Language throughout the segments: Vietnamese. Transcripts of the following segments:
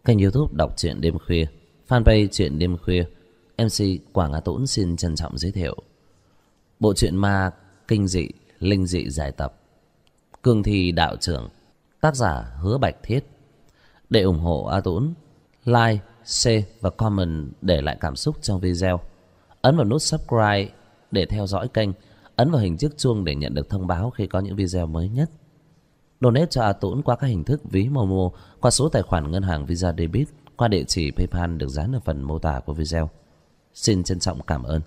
Kênh YouTube đọc truyện đêm khuya, fanpage truyện đêm khuya. MC Quảng Á Tũng xin trân trọng giới thiệu bộ truyện ma kinh dị, linh dị giải tập Cương Thi Đạo Trưởng, tác giả Hứa Bạch Thiết. Để ủng hộ A Tũng, like, share và comment để lại cảm xúc trong video. Ấn vào nút subscribe để theo dõi kênh, ấn vào hình chiếc chuông để nhận được thông báo khi có những video mới nhất. Donate cho A Tũng qua các hình thức ví Momo, qua số tài khoản ngân hàng Visa Debit, qua địa chỉ PayPal được dán ở phần mô tả của video. Xin trân trọng cảm ơn.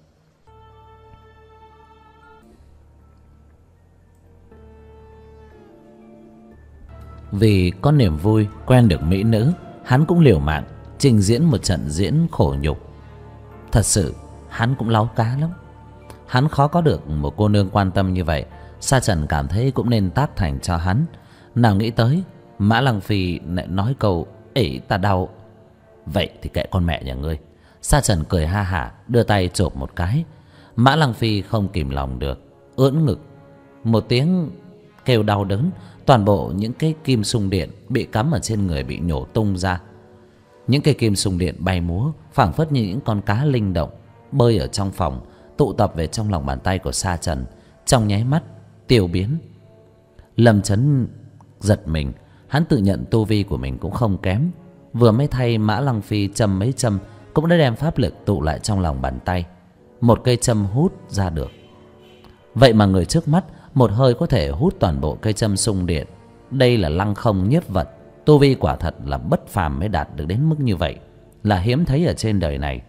Vì có niềm vui quen được mỹ nữ, hắn cũng liều mạng trình diễn một trận diễn khổ nhục. Thật sự hắn cũng láu cá lắm. Hắn khó có được một cô nương quan tâm như vậy. Sa Trần cảm thấy cũng nên tác thành cho hắn. Nào nghĩ tới Mã Lăng Phi lại nói câu "Ỷ ta đau". Vậy thì kệ con mẹ nhà ngươi. Sa Trần cười ha hả, đưa tay chộp một cái. Mã Lăng Phi không kìm lòng được, ưỡn ngực một tiếng kêu đau đớn. Toàn bộ những cái kim xung điện bị cắm ở trên người bị nhổ tung ra. Những cây kim xung điện bay múa, phảng phất như những con cá linh động bơi ở trong phòng, tụ tập về trong lòng bàn tay của Sa Trần, trong nháy mắt tiêu biến. Lâm Chấn giật mình, hắn tự nhận tu vi của mình cũng không kém, vừa mới thay Mã Lăng Phi châm mấy châm cũng đã đem pháp lực tụ lại trong lòng bàn tay, một cây châm hút ra được. Vậy mà người trước mắt một hơi có thể hút toàn bộ cây châm xung điện. Đây là lăng không nhiếp vật, tu vi quả thật là bất phàm mới đạt được đến mức như vậy, là hiếm thấy ở trên đời này.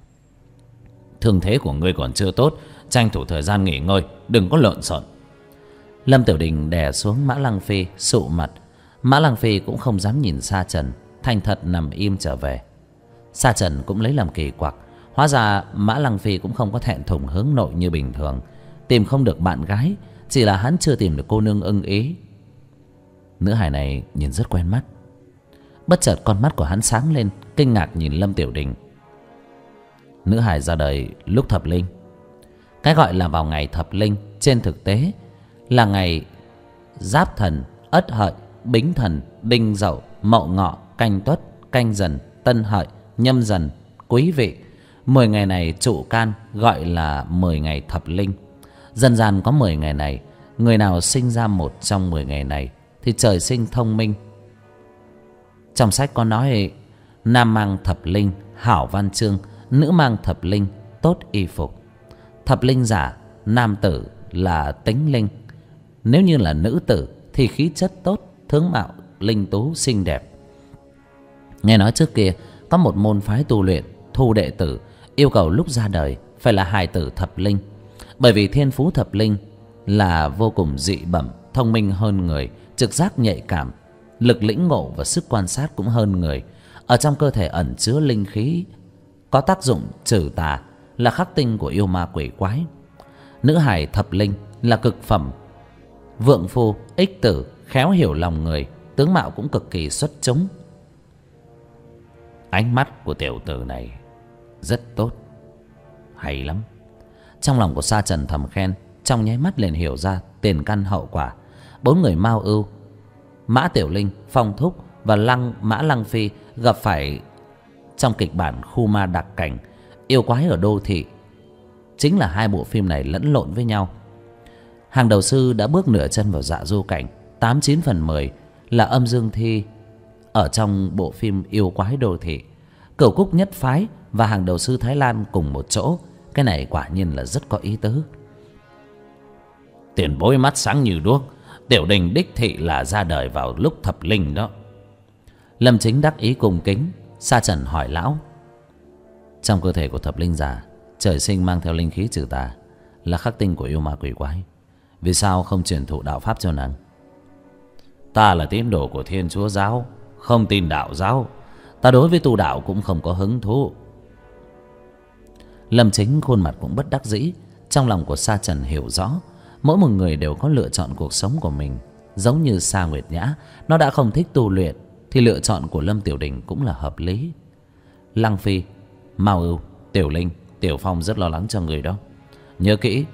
Thương thế của ngươi còn chưa tốt, tranh thủ thời gian nghỉ ngơi, đừng có lộn xộn. Lâm Tiểu Đình đè xuống Mã Lăng Phi, sụ mặt. Mã Lăng Phi cũng không dám nhìn Sa Trần, thành thật nằm im trở về. Sa Trần cũng lấy làm kỳ quặc, hóa ra Mã Lăng Phi cũng không có thẹn thùng hướng nội như bình thường. Tìm không được bạn gái, chỉ là hắn chưa tìm được cô nương ưng ý. Nữ hài này nhìn rất quen mắt. Bất chợt con mắt của hắn sáng lên, kinh ngạc nhìn Lâm Tiểu Đình. Nữ hài ra đời lúc thập linh. Cái gọi là vào ngày thập linh trên thực tế là ngày Giáp Thần, Ất Hợi, Bính Thần, Đinh Dậu, Mậu Ngọ, Canh Tuất, Canh Dần, Tân Hợi, Nhâm Dần, Quý Vị. 10 ngày này trụ can gọi là 10 ngày thập linh. Dân gian có 10 ngày này, người nào sinh ra một trong 10 ngày này thì trời sinh thông minh. Trong sách có nói nam mang thập linh hảo văn chương, nữ mang thập linh tốt y phục. Thập linh giả nam tử là tính linh, nếu như là nữ tử thì khí chất tốt, tướng mạo linh tú xinh đẹp. Nghe nói trước kia có một môn phái tu luyện thu đệ tử yêu cầu lúc ra đời phải là hài tử thập linh, bởi vì thiên phú thập linh là vô cùng dị bẩm, thông minh hơn người, trực giác nhạy cảm, lực lĩnh ngộ và sức quan sát cũng hơn người. Ở trong cơ thể ẩn chứa linh khí có tác dụng trừ tà, là khắc tinh của yêu ma quỷ quái. Nữ hài thập linh là cực phẩm, vượng phu, ích tử, khéo hiểu lòng người, tướng mạo cũng cực kỳ xuất chúng. Ánh mắt của tiểu tử này rất tốt, hay lắm. Trong lòng của Sa Trần thầm khen, trong nháy mắt liền hiểu ra tiền căn hậu quả. 4 người Mao Ưu, Mã Tiểu Linh, Phong Thúc và Mã Lăng Phi gặp phải trong kịch bản Khu Ma Đặc Cảnh, yêu quái ở đô thị, chính là hai bộ phim này lẫn lộn với nhau. Hàng đầu sư đã bước nửa chân vào Dạ Du Cảnh, 8-9 phần 10 là âm dương thi ở trong bộ phim yêu quái đô thị. Cửu Cúc nhất phái và hàng đầu sư Thái Lan cùng một chỗ, cái này quả nhiên là rất có ý tứ. Tiền bối mắt sáng như đuốc, Tiểu Đình đích thị là ra đời vào lúc thập linh đó. Lâm Chính đắc ý cùng kính. Sa Trần hỏi lão: trong cơ thể của thập linh giả trời sinh mang theo linh khí trừ tà, là khắc tinh của yêu ma quỷ quái, vì sao không truyền thụ đạo pháp cho nàng? Ta là tín đồ của Thiên Chúa giáo, không tin đạo giáo. Ta đối với tu đạo cũng không có hứng thú. Lâm Chính khuôn mặt cũng bất đắc dĩ. Trong lòng của Sa Trần hiểu rõ, mỗi một người đều có lựa chọn cuộc sống của mình. Giống như Sa Nguyệt Nhã, nó đã không thích tu luyện thì lựa chọn của Lâm Tiểu Đình cũng là hợp lý. Lăng Phi, Mao Ưu, Tiểu Linh, Tiểu Phong rất lo lắng cho người đó. Nhớ kỹ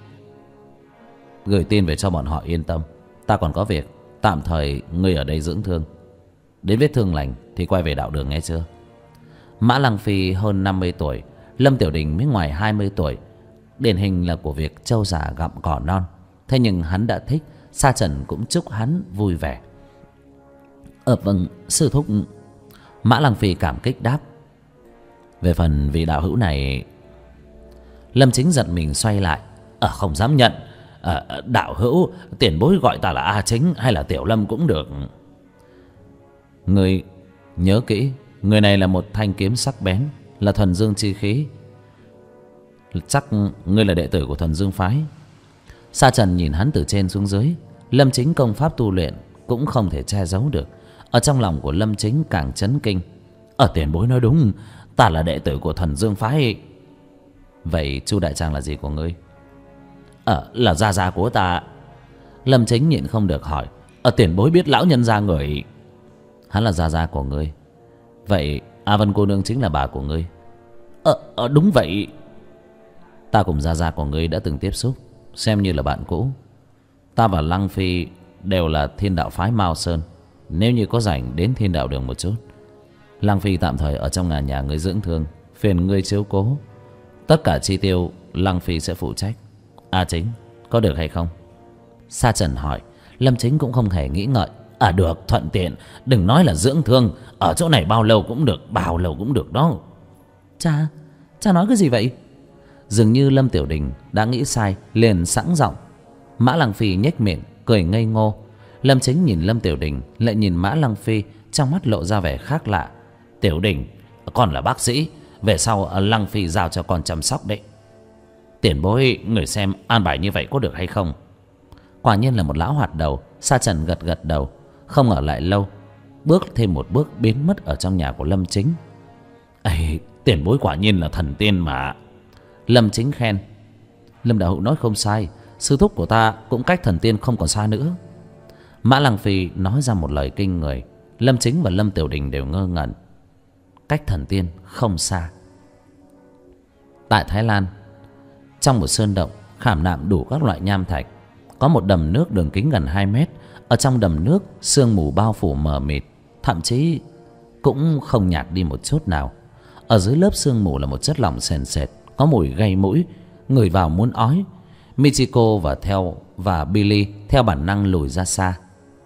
gửi tin về cho bọn họ yên tâm. Ta còn có việc, tạm thời ngươi ở đây dưỡng thương. Đến vết thương lành thì quay về đạo đường nghe chưa? Mã Lăng Phi hơn 50 tuổi, Lâm Tiểu Đình mới ngoài 20 tuổi. Điển hình là của việc trâu già gặm cỏ non. Thế nhưng hắn đã thích, Sa Trần cũng chúc hắn vui vẻ. Vâng, sư thúc. Mã Lăng Phi cảm kích đáp. Về phần vị đạo hữu này... Lâm Chính giận mình xoay lại. Không dám nhận. Đạo hữu, tiền bối gọi ta là A Chính hay là Tiểu Lâm cũng được. Người nhớ kỹ, người này là một thanh kiếm sắc bén, là thuần dương chi khí. Chắc ngươi là đệ tử của thuần dương phái. Sa Trần nhìn hắn từ trên xuống dưới. Lâm Chính công pháp tu luyện cũng không thể che giấu được. Ở trong lòng của Lâm Chính càng chấn kinh. Tiền bối nói đúng, ta là đệ tử của thuần dương phái. Vậy Chu đại trang là gì của ngươi? Là gia gia của ta. Lâm Chính nhịn không được hỏi. Tiền bối biết lão nhân gia người? Hắn là gia gia của ngươi. Vậy A Vân cô nương chính là bà của ngươi? Đúng vậy. Ta cùng gia gia của ngươi đã từng tiếp xúc, xem như là bạn cũ. Ta và Lăng Phi đều là thiên đạo phái Mao Sơn. Nếu như có rảnh đến thiên đạo đường một chút. Lăng Phi tạm thời ở trong nhà ngươi dưỡng thương, phiền ngươi chiếu cố. Tất cả chi tiêu Lăng Phi sẽ phụ trách. A Chính, có được hay không? Sa Trần hỏi. Lâm Chính cũng không hề nghĩ ngợi. Được, thuận tiện. Đừng nói là dưỡng thương, ở chỗ này bao lâu cũng được, bao lâu cũng được đó. Cha nói cái gì vậy? Dường như Lâm Tiểu Đình đã nghĩ sai, liền sẵn giọng. Mã Lăng Phi nhếch miệng cười ngây ngô. Lâm Chính nhìn Lâm Tiểu Đình, lại nhìn Mã Lăng Phi, trong mắt lộ ra vẻ khác lạ. Tiểu Đình, con là bác sĩ, về sau Lăng Phi giao cho con chăm sóc đấy. Tiền bối, người xem an bài như vậy có được hay không? Quả nhiên là một lão hoạt đầu. Sa Trần gật gật đầu, không ở lại lâu, bước thêm một bước biến mất ở trong nhà của Lâm Chính. Tiền bối quả nhiên là thần tiên mà. Lâm Chính khen. Lâm đạo hữu nói không sai, sư thúc của ta cũng cách thần tiên không còn xa nữa. Mã Lăng Phi nói ra một lời kinh người. Lâm Chính và Lâm Tiểu Đình đều ngơ ngẩn. Cách thần tiên không xa. Tại Thái Lan, trong một sơn động khảm nạm đủ các loại nham thạch, có một đầm nước đường kính gần 2 mét. Ở trong đầm nước, sương mù bao phủ mờ mịt, thậm chí cũng không nhạt đi một chút nào. Ở dưới lớp sương mù là một chất lỏng sền sệt, có mùi gây mũi, ngửi vào muốn ói. Michiko và Billy theo bản năng lùi ra xa.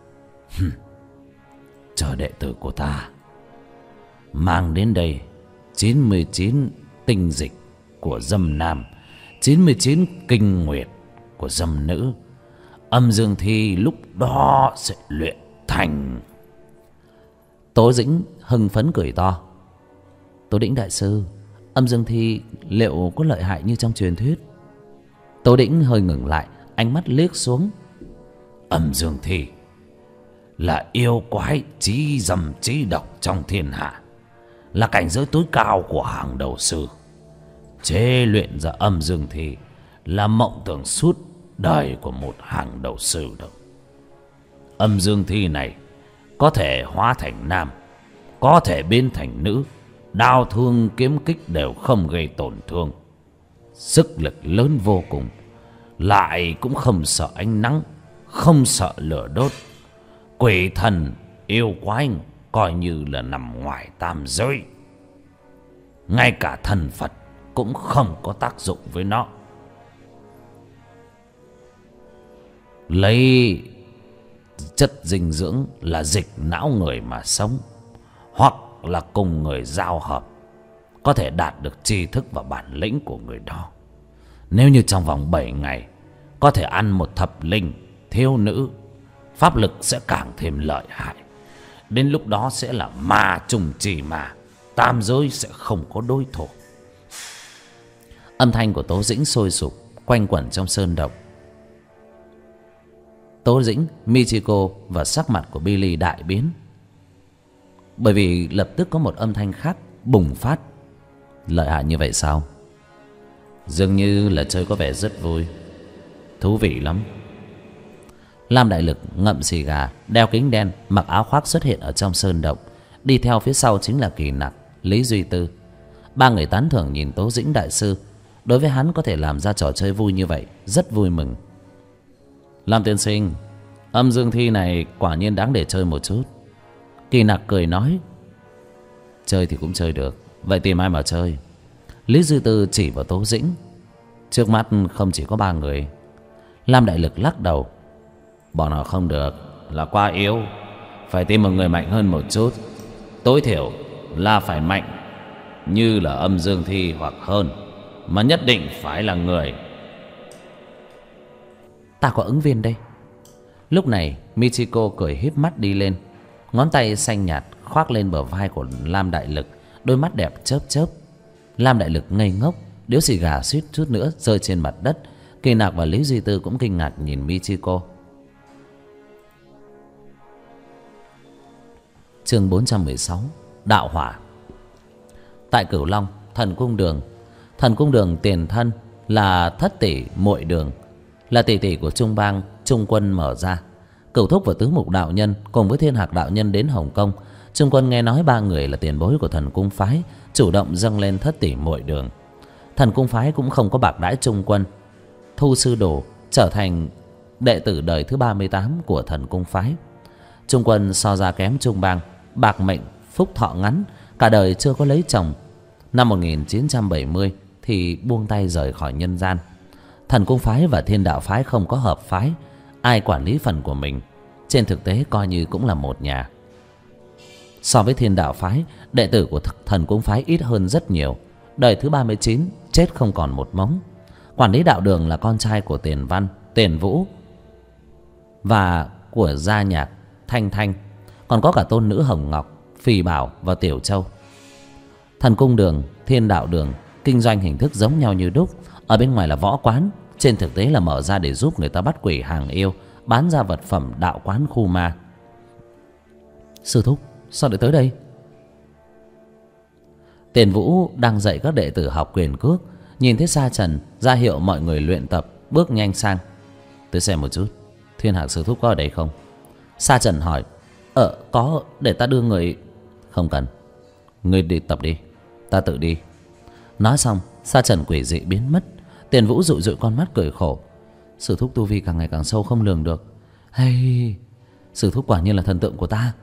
Chờ đệ tử của ta mang đến đây 99 tinh dịch của dâm nam, 99 kinh nguyệt của dâm nữ. Âm dương thi lúc đó sẽ luyện thành. Tố Dĩnh hưng phấn cười to. Tố Đĩnh đại sư, âm dương thi liệu có lợi hại như trong truyền thuyết? Tố Đĩnh hơi ngừng lại, ánh mắt liếc xuống. Âm dương thi là yêu quái chí dâm chí độc trong thiên hạ, là cảnh giới tối cao của hàng đầu sư. Chế luyện ra âm dương thi là mộng tưởng suốt đời của một hàng đầu sư đâu. Âm dương thi này có thể hóa thành nam, có thể biến thành nữ. Đao thương kiếm kích đều không gây tổn thương. Sức lực lớn vô cùng, lại cũng không sợ ánh nắng, không sợ lửa đốt. Quỷ thần yêu quái coi như là nằm ngoài tam giới. Ngay cả thần Phật cũng không có tác dụng với nó. Lấy chất dinh dưỡng là dịch não người mà sống, hoặc là cùng người giao hợp, có thể đạt được tri thức và bản lĩnh của người đó. Nếu như trong vòng 7 ngày có thể ăn một thập linh thiếu nữ, pháp lực sẽ càng thêm lợi hại. Đến lúc đó sẽ là ma trùng trì mà, tam giới sẽ không có đối thủ. Âm thanh của Tố Dĩnh sôi sục quanh quẩn trong sơn động. Tố Dĩnh, Michiko và sắc mặt của Billy đại biến, bởi vì lập tức có một âm thanh khác bùng phát. Lợi hại như vậy sao? Dường như là chơi có vẻ rất vui, thú vị lắm. Lam Đại Lực ngậm xì gà, đeo kính đen, mặc áo khoác xuất hiện ở trong sơn động. Đi theo phía sau chính là Kỳ Nặc, Lý Duy Tư. Ba người tán thưởng nhìn Tố Dĩnh đại sư. Đối với hắn có thể làm ra trò chơi vui như vậy, rất vui mừng. Lam tiên sinh, âm dương thi này quả nhiên đáng để chơi một chút. Kỳ Nặc cười nói: chơi thì cũng chơi được, vậy tìm ai mà chơi? Lý Duy Tư chỉ vào Tố Dĩnh: trước mắt không chỉ có 3 người. Lam Đại Lực lắc đầu: bọn họ không được, là quá yếu. Phải tìm một người mạnh hơn một chút. Tối thiểu là phải mạnh như là Âm Dương Thi hoặc hơn, mà nhất định phải là người. Ta có ứng viên đây. Lúc này Michiko cười híp mắt đi lên, ngón tay xanh nhạt khoác lên bờ vai của Lam Đại Lực, đôi mắt đẹp chớp chớp. Lam Đại Lực ngây ngốc, điếu xì gà suýt chút nữa rơi trên mặt đất. Kỳ Nặc và Lý Duy Tư cũng kinh ngạc nhìn Michiko. Chương 416: Đạo Hỏa. Tại Cửu Long Thần Cung Đường, Thần Cung Đường tiền thân là Thất Tỷ Muội Đường, là tỷ tỷ của Trung Bang Trung Quân mở ra. Cửu Thúc và Tứ Mục đạo nhân cùng với Thiên Hạc đạo nhân đến Hồng Kông. Trung Quân nghe nói 3 người là tiền bối của Thần Cung phái, chủ động dâng lên Thất Tỷ Muội Đường. Thần Cung phái cũng không có bạc đãi Trung Quân, thu sư đồ trở thành đệ tử đời thứ 38 của Thần Cung phái. Trung Quân so ra kém Trung Bang, bạc mệnh, phúc thọ ngắn, cả đời chưa có lấy chồng. Năm 1970 thì buông tay rời khỏi nhân gian. Thần Cung phái và Thiên Đạo phái không có hợp phái, ai quản lý phần của mình. Trên thực tế coi như cũng là một nhà. So với Thiên Đạo phái, đệ tử của Thần Cung phái ít hơn rất nhiều. Đời thứ 39 chết không còn một mống. Quản lý đạo đường là con trai của Tiền Văn, Tiền Vũ và của Gia Nhạc, Thanh Thanh. Còn có cả tôn nữ Hồng Ngọc, Phì Bảo và Tiểu Châu. Thần Cung Đường, Thiên Đạo Đường kinh doanh hình thức giống nhau như đúc. Ở bên ngoài là võ quán, trên thực tế là mở ra để giúp người ta bắt quỷ hàng yêu, bán ra vật phẩm đạo quán khu ma. Sư thúc, sao lại tới đây? Tiền Vũ đang dạy các đệ tử học quyền cước, nhìn thấy Sa Trần ra hiệu mọi người luyện tập, bước nhanh sang. Tới xem một chút, Thiên Hạc sư thúc có ở đây không? Sa Trần hỏi. Có, để ta đưa người. Không cần, ngươi đi tập đi, ta tự đi. Nói xong Sa Trần quỷ dị biến mất. Tiền Vũ dụi dụi con mắt cười khổ. Sư thúc tu vi càng ngày càng sâu không lường được. Hay, sư thúc quả nhiên là thần tượng của ta.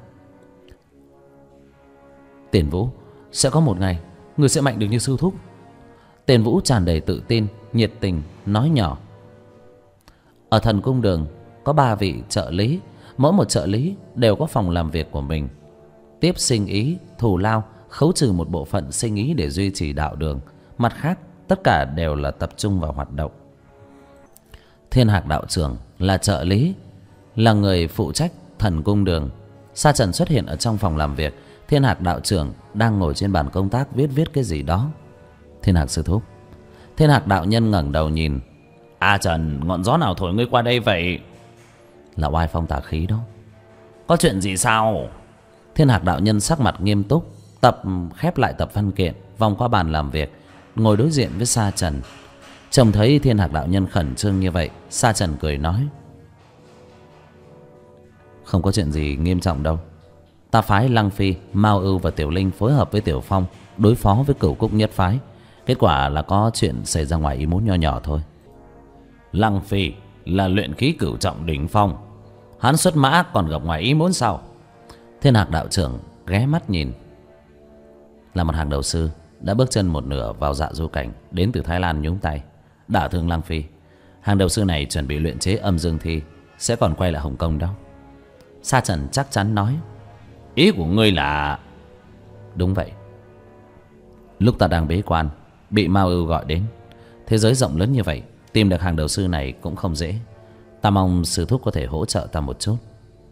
Tiền Vũ, sẽ có một ngày ngươi sẽ mạnh được như sư thúc. Tiền Vũ tràn đầy tự tin, nhiệt tình nói nhỏ. Ở Thần Cung Đường có 3 vị trợ lý, mỗi một trợ lý đều có phòng làm việc của mình. Tiếp sinh ý, thù lao, khấu trừ một bộ phận sinh ý để duy trì đạo đường. Mặt khác tất cả đều là tập trung vào hoạt động. Thiên Hạc đạo trưởng là trợ lý, là người phụ trách Thần Cung Đường. Sa Trần xuất hiện ở trong phòng làm việc. Thiên Hạc đạo trưởng đang ngồi trên bàn công tác viết cái gì đó. Thiên Hạc sư thúc. Thiên Hạc đạo nhân ngẩng đầu nhìn. Trần, ngọn gió nào thổi ngươi qua đây vậy? Là oai phong tà khí đó. Có chuyện gì sao? Thiên Hạc đạo nhân sắc mặt nghiêm túc, khép lại tập văn kiện, vòng qua bàn làm việc, ngồi đối diện với Sa Trần. Trông thấy Thiên Hạc đạo nhân khẩn trương như vậy, Sa Trần cười nói. Không có chuyện gì nghiêm trọng đâu. Ta phái Lăng Phi, Mao Ưu và Tiểu Linh phối hợp với Tiểu Phong đối phó với Cửu Cúc nhất phái. Kết quả là có chuyện xảy ra ngoài ý muốn nho nhỏ thôi. Lăng Phi là luyện khí cửu trọng đỉnh phong, hắn xuất mã còn gặp ngoài ý muốn sao? Thiên Hạc đạo trưởng ghé mắt nhìn. Là một hàng đầu sư đã bước chân một nửa vào Dạ Du Cảnh, đến từ Thái Lan nhúng tay đả thương Lăng Phi. Hàng đầu sư này chuẩn bị luyện chế Âm Dương Thi, sẽ còn quay lại Hồng Kông đó. Sa Trần chắc chắn nói. Ý của ngươi là? Đúng vậy. Lúc ta đang bế quan, bị Mao Ưu gọi đến. Thế giới rộng lớn như vậy, tìm được hàng đầu sư này cũng không dễ. Ta mong sư thúc có thể hỗ trợ ta một chút.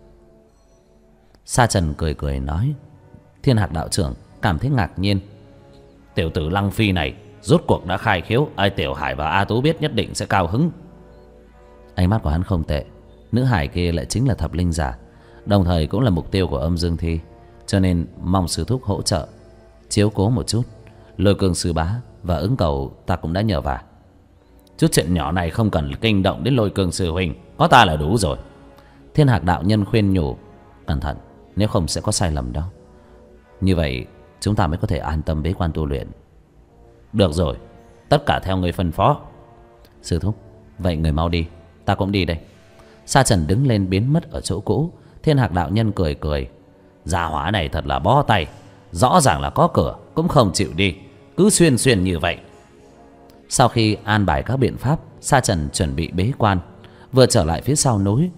Sa Trần cười cười nói. Thiên Hạc đạo trưởng cảm thấy ngạc nhiên. Tiểu tử Lăng Phi này rốt cuộc đã khai khiếu, ai Tiểu Hải và A Tú biết nhất định sẽ cao hứng. Ánh mắt của hắn không tệ. Nữ hải kia lại chính là thập linh giả, đồng thời cũng là mục tiêu của Âm Dương Thi, cho nên mong sư thúc hỗ trợ chiếu cố một chút. Lôi Cương sư bá và Ứng Cầu ta cũng đã nhờ vả. Chút chuyện nhỏ này không cần kinh động đến Lôi Cương sư huynh, có ta là đủ rồi. Thiên Hạc đạo nhân khuyên nhủ. Cẩn thận, nếu không sẽ có sai lầm đó. Như vậy chúng ta mới có thể an tâm bế quan tu luyện. Được rồi, tất cả theo người phân phó. Sư thúc, vậy người mau đi, ta cũng đi đây. Sa Trần đứng lên biến mất ở chỗ cũ. Thiên Hạc đạo nhân cười cười. Gia hỏa này thật là bó tay, rõ ràng là có cửa cũng không chịu đi, cứ xuyên xuyên như vậy. Sau khi an bài các biện pháp, Sa Trần chuẩn bị bế quan. Vừa trở lại phía sau núi,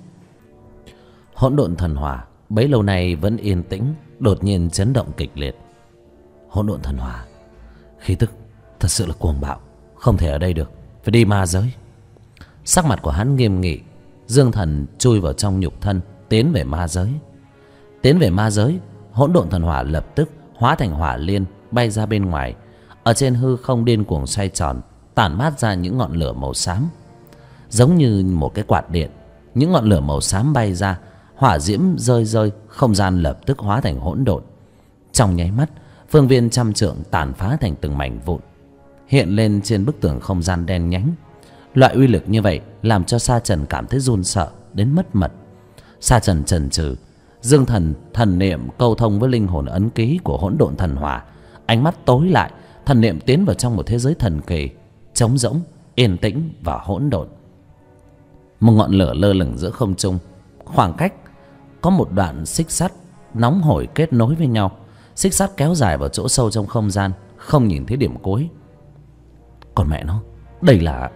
hỗn độn thần hỏa bấy lâu nay vẫn yên tĩnh đột nhiên chấn động kịch liệt. Hỗn độn thần hỏa khí tức thật sự là cuồng bạo, không thể ở đây được, phải đi ma giới. Sắc mặt của hắn nghiêm nghị. Dương thần chui vào trong nhục thân, tiến về ma giới. Tiến về ma giới, hỗn độn thần hỏa lập tức hóa thành hỏa liên bay ra bên ngoài. Ở trên hư không điên cuồng xoay tròn, tản mát ra những ngọn lửa màu xám, giống như một cái quạt điện. Những ngọn lửa màu xám bay ra, hỏa diễm rơi rơi, không gian lập tức hóa thành hỗn độn. Trong nháy mắt, phương viên trăm trượng tàn phá thành từng mảnh vụn, hiện lên trên bức tường không gian đen nhánh. Loại uy lực như vậy làm cho Sa Trần cảm thấy run sợ đến mất mật. Sa Trần chần chừ, dương thần thần niệm câu thông với linh hồn ấn ký của hỗn độn thần hỏa. Ánh mắt tối lại, thần niệm tiến vào trong một thế giới thần kỳ, trống rỗng, yên tĩnh và hỗn độn. Một ngọn lửa lơ lửng giữa không trung, khoảng cách có một đoạn xích sắt nóng hổi kết nối với nhau. Xích sắt kéo dài vào chỗ sâu trong không gian, không nhìn thấy điểm cuối. Còn mẹ nó, đây là...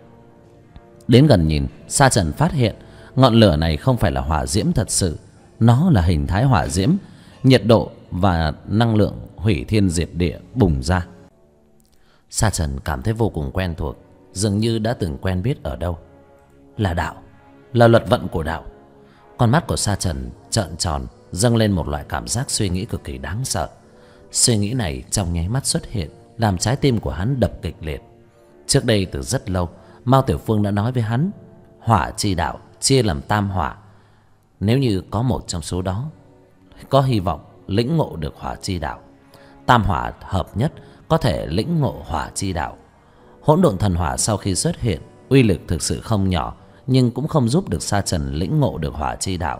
Đến gần nhìn, Sa Trần phát hiện ngọn lửa này không phải là hỏa diễm thật sự. Nó là hình thái hỏa diễm, nhiệt độ và năng lượng hủy thiên diệt địa bùng ra. Sa Trần cảm thấy vô cùng quen thuộc, dường như đã từng quen biết ở đâu. Là đạo, là luật vận của đạo. Con mắt của Sa Trần trợn tròn, dâng lên một loại cảm giác suy nghĩ cực kỳ đáng sợ. Suy nghĩ này trong nháy mắt xuất hiện, làm trái tim của hắn đập kịch liệt. Trước đây từ rất lâu, Mao Tiểu Phương đã nói với hắn, hỏa chi đạo chia làm tam hỏa. Nếu như có một trong số đó có hy vọng lĩnh ngộ được hỏa chi đạo, tam hỏa hợp nhất có thể lĩnh ngộ hỏa chi đạo. Hỗn độn thần hỏa sau khi xuất hiện, uy lực thực sự không nhỏ, nhưng cũng không giúp được Sa Trần lĩnh ngộ được hỏa chi đạo.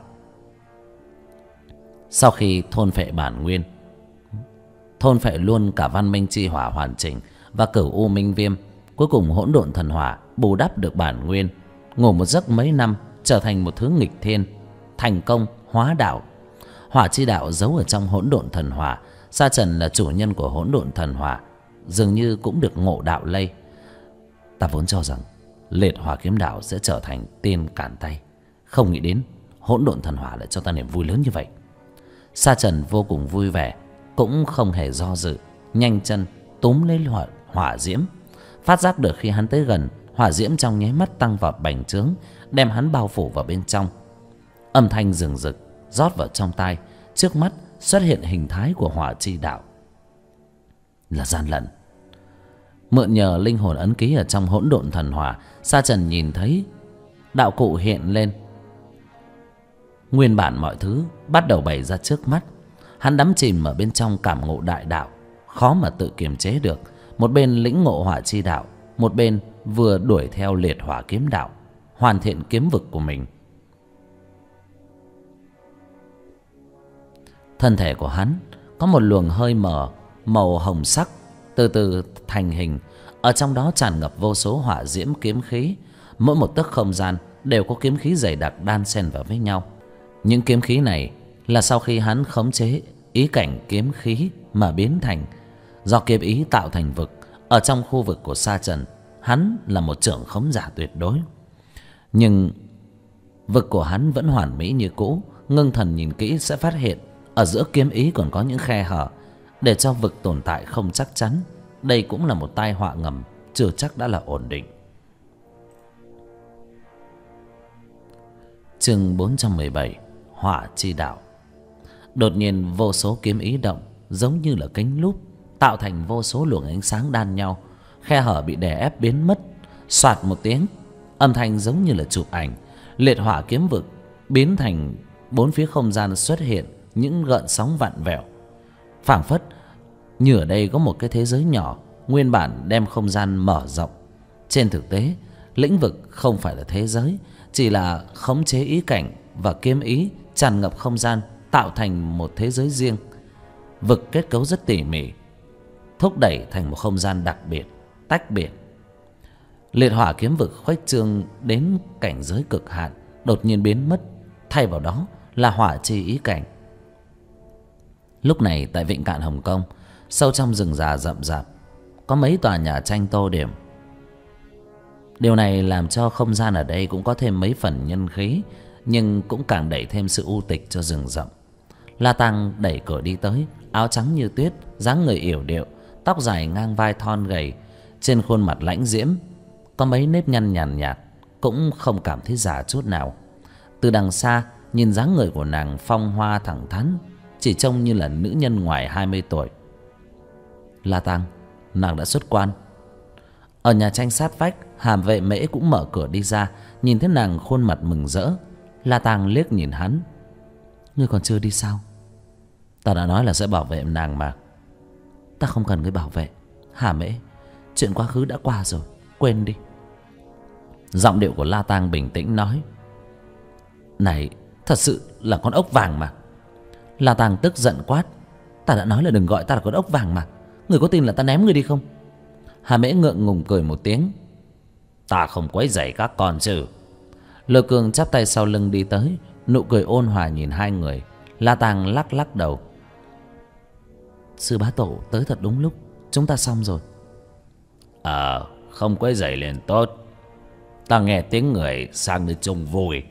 Sau khi thôn phệ bản nguyên, thôn phệ luôn cả văn minh chi hỏa hoàn chỉnh và cửu u minh viêm, cuối cùng hỗn độn thần hỏa bù đắp được bản nguyên, ngủ một giấc mấy năm trở thành một thứ nghịch thiên, thành công hóa đạo. Hỏa chi đạo giấu ở trong hỗn độn thần hỏa. Sa Trần là chủ nhân của hỗn độn thần hỏa, dường như cũng được ngộ đạo lây. Ta vốn cho rằng liệt hỏa kiếm đạo sẽ trở thành tiên cản tay, không nghĩ đến hỗn độn thần hỏa lại cho ta niềm vui lớn như vậy. Sa Trần vô cùng vui vẻ, cũng không hề do dự, nhanh chân túm lấy hỏa diễm. Phát giác được khi hắn tới gần, hỏa diễm trong nháy mắt tăng vọt bành trướng, đem hắn bao phủ vào bên trong. Âm thanh rừng rực rót vào trong tai, trước mắt xuất hiện hình thái của hỏa chi đạo. Là gian lận. Mượn nhờ linh hồn ấn ký ở trong hỗn độn thần hỏa, Sa Trần nhìn thấy đạo cụ hiện lên. Nguyên bản mọi thứ bắt đầu bày ra trước mắt. Hắn đắm chìm ở bên trong cảm ngộ đại đạo, khó mà tự kiềm chế được. Một bên lĩnh ngộ hỏa chi đạo, một bên vừa đuổi theo liệt hỏa kiếm đạo, hoàn thiện kiếm vực của mình. Thân thể của hắn có một luồng hơi mờ màu hồng sắc từ từ thành hình, ở trong đó tràn ngập vô số hỏa diễm kiếm khí. Mỗi một tấc không gian đều có kiếm khí dày đặc đan xen vào với nhau. Những kiếm khí này là sau khi hắn khống chế ý cảnh kiếm khí mà biến thành. Do kiếm ý tạo thành vực, ở trong khu vực của Sa Trần, hắn là một trưởng khống giả tuyệt đối. Nhưng vực của hắn vẫn hoàn mỹ như cũ. Ngưng thần nhìn kỹ sẽ phát hiện ở giữa kiếm ý còn có những khe hở, để cho vực tồn tại không chắc chắn. Đây cũng là một tai họa ngầm, chưa chắc đã là ổn định. Chương 417: Hỏa chi đạo. Đột nhiên vô số kiếm ý động, giống như là kính lúp, tạo thành vô số luồng ánh sáng đan nhau. Khe hở bị đè ép biến mất. Soạt một tiếng, âm thanh giống như là chụp ảnh. Liệt hỏa kiếm vực biến thành bốn phía không gian xuất hiện những gợn sóng vặn vẹo, phảng phất như ở đây có một cái thế giới nhỏ nguyên bản đem không gian mở rộng. Trên thực tế, lĩnh vực không phải là thế giới, chỉ là khống chế ý cảnh và kiếm ý tràn ngập không gian, tạo thành một thế giới riêng. Vực kết cấu rất tỉ mỉ, thúc đẩy thành một không gian đặc biệt, tách biệt. Liệt hỏa kiếm vực khuếch trương đến cảnh giới cực hạn, đột nhiên biến mất, thay vào đó là hỏa chi ý cảnh. Lúc này tại Vịnh Cạn Hồng Kông, sâu trong rừng già rậm rạp, có mấy tòa nhà tranh tô điểm. Điều này làm cho không gian ở đây cũng có thêm mấy phần nhân khí, nhưng cũng càng đẩy thêm sự u tịch cho rừng rậm. La Tăng đẩy cửa đi tới, áo trắng như tuyết, dáng người yểu điệu, tóc dài ngang vai thon gầy, trên khuôn mặt lãnh diễm có mấy nếp nhăn nhàn nhạt, cũng không cảm thấy già chút nào. Từ đằng xa nhìn dáng người của nàng phong hoa thẳng thắn, chỉ trông như là nữ nhân ngoài 20 tuổi. La Tăng, nàng đã xuất quan. Ở nhà tranh sát vách, Hàm Vệ Mễ cũng mở cửa đi ra, nhìn thấy nàng khuôn mặt mừng rỡ. La Tăng liếc nhìn hắn. Ngươi còn chưa đi sao? Ta đã nói là sẽ bảo vệ nàng mà. Ta không cần ngươi bảo vệ, Hà Mễ. Chuyện quá khứ đã qua rồi, quên đi. Giọng điệu của La Tăng bình tĩnh nói. Này, thật sự là con ốc vàng mà. La Tăng tức giận quát. Ta đã nói là đừng gọi ta là con ốc vàng mà. Người có tin là ta ném người đi không? Hà Mễ ngượng ngùng cười một tiếng. Ta không quấy rầy các con chứ. Lôi Cương chắp tay sau lưng đi tới, nụ cười ôn hòa nhìn hai người. La Tăng lắc lắc đầu. Sư bá tổ tới thật đúng lúc, chúng ta xong rồi. Không quấy rầy liền tốt. Ta nghe tiếng người sang nơi trông vui.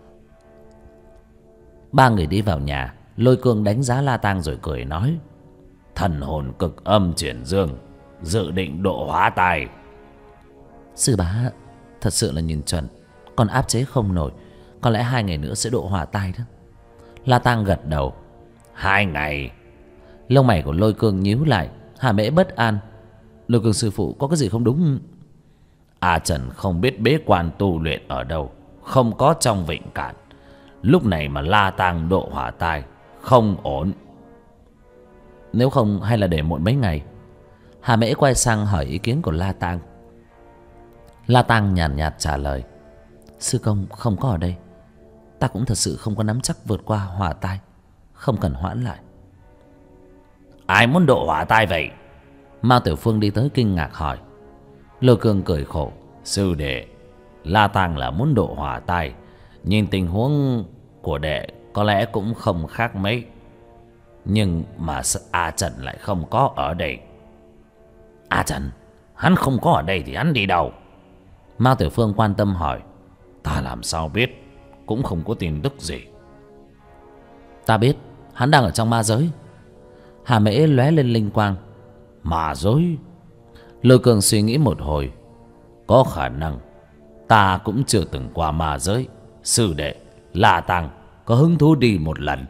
Ba người đi vào nhà. Lôi Cương đánh giá La Tăng rồi cười nói. Thần hồn cực âm chuyển dương, dự định độ hóa tài. Sư bá thật sự là nhìn chuẩn, còn áp chế không nổi. Có lẽ 2 ngày nữa sẽ độ hỏa tai đó. La Tăng gật đầu. 2 ngày? Lông mày của Lôi Cương nhíu lại. Hà Mễ bất an. Lôi Cương sư phụ, có cái gì không đúng? A Trần không biết bế quan tu luyện ở đâu, không có trong Vịnh Cạn. Lúc này mà La Tăng độ hỏa tai, không ổn. Nếu không hay là để muộn mấy ngày? Hà Mễ quay sang hỏi ý kiến của La Tăng. La Tăng nhàn nhạt trả lời. Sư công không có ở đây, ta cũng thật sự không có nắm chắc vượt qua hỏa tai, không cần hoãn lại. Ai muốn độ hỏa tai vậy? Mao Tiểu Phương đi tới kinh ngạc hỏi. Lôi Cương cười khổ. Sư đệ, La Tăng là muốn độ hỏa tai, nhìn tình huống của đệ có lẽ cũng không khác mấy. Nhưng mà A Trần lại không có ở đây. A Trần? Hắn không có ở đây thì hắn đi đâu? Mao Tiểu Phương quan tâm hỏi. Ta làm sao biết, cũng không có tin tức gì. Ta biết, hắn đang ở trong ma giới. Hà Mễ lóe lên linh quang. Ma giới? Lôi Cường suy nghĩ một hồi. Có khả năng. Ta cũng chưa từng qua ma giới. Sư đệ, La Tăng có hứng thú đi một lần?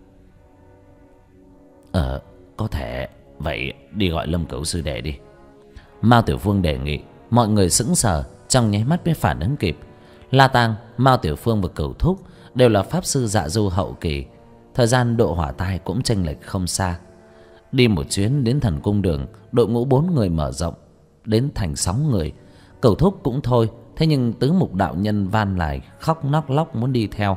Có thể. Vậy đi gọi Lâm Cửu sư đệ đi. Mao Tiểu Phương đề nghị. Mọi người sững sờ, trong nháy mắt mới phản ứng kịp. La Tăng, Mao Tiểu Phương và Cửu Thúc đều là pháp sư dạ du hậu kỳ. Thời gian độ hỏa tai cũng chênh lệch không xa. Đi một chuyến đến Thần Cung Đường, đội ngũ 4 người mở rộng đến thành 6 người. Cửu Thúc cũng thôi, thế nhưng Tứ Mục đạo nhân van lại khóc nóc lóc muốn đi theo.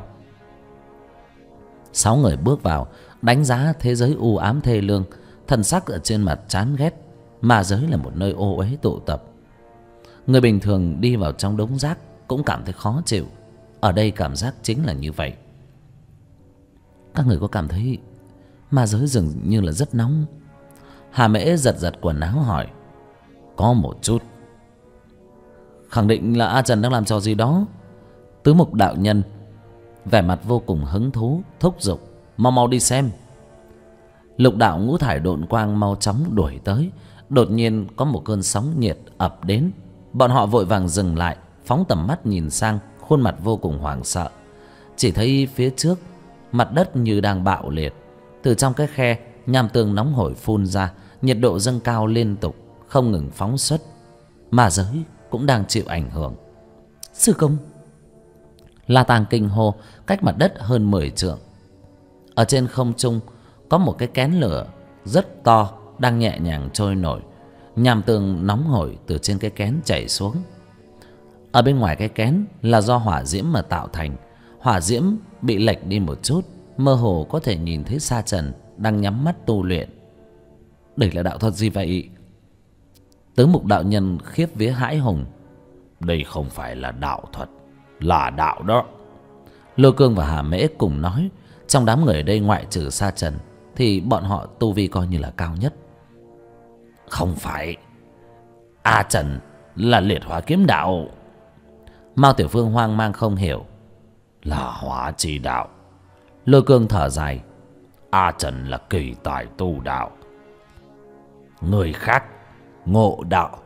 6 người bước vào, đánh giá thế giới u ám thê lương, thần sắc ở trên mặt chán ghét. Ma giới là một nơi ô uế tụ tập. Người bình thường đi vào trong đống rác cũng cảm thấy khó chịu. Ở đây cảm giác chính là như vậy. Các người có cảm thấy ma giới dường như là rất nóng? Hà Mễ giật giật quần áo hỏi. Có một chút. Khẳng định là A Trần đang làm trò gì đó. Tứ Mục đạo nhân vẻ mặt vô cùng hứng thú thúc giục. Mau mau đi xem. Lục đạo ngũ thải độn quang mau chóng đuổi tới. Đột nhiên có một cơn sóng nhiệt ập đến. Bọn họ vội vàng dừng lại, phóng tầm mắt nhìn sang, khuôn mặt vô cùng hoảng sợ. Chỉ thấy phía trước mặt đất như đang bạo liệt. Từ trong cái khe nham tương nóng hổi phun ra, nhiệt độ dâng cao liên tục, không ngừng phóng xuất. Ma giới cũng đang chịu ảnh hưởng. Sư công! La Tăng kinh hô. Cách mặt đất hơn 10 trượng, ở trên không trung có một cái kén lửa rất to đang nhẹ nhàng trôi nổi. Nham tương nóng hổi từ trên cái kén chảy xuống. Ở bên ngoài cái kén là do hỏa diễm mà tạo thành. Hỏa diễm bị lệch đi một chút, mơ hồ có thể nhìn thấy Sa Trần đang nhắm mắt tu luyện. Đây là đạo thuật gì vậy? Tứ Mục đạo nhân khiếp vía hãi hùng. Đây không phải là đạo thuật, là đạo đó. Lôi Cương và Hà Mễ cùng nói. Trong đám người ở đây ngoại trừ Sa Trần, thì bọn họ tu vi coi như là cao nhất. Không phải, A Trần là liệt hỏa kiếm đạo. Mao Tiểu Phương hoang mang không hiểu. Là hỏa chi đạo. Lôi Cương thở dài. A Trần là kỳ tài tu đạo. Người khác ngộ đạo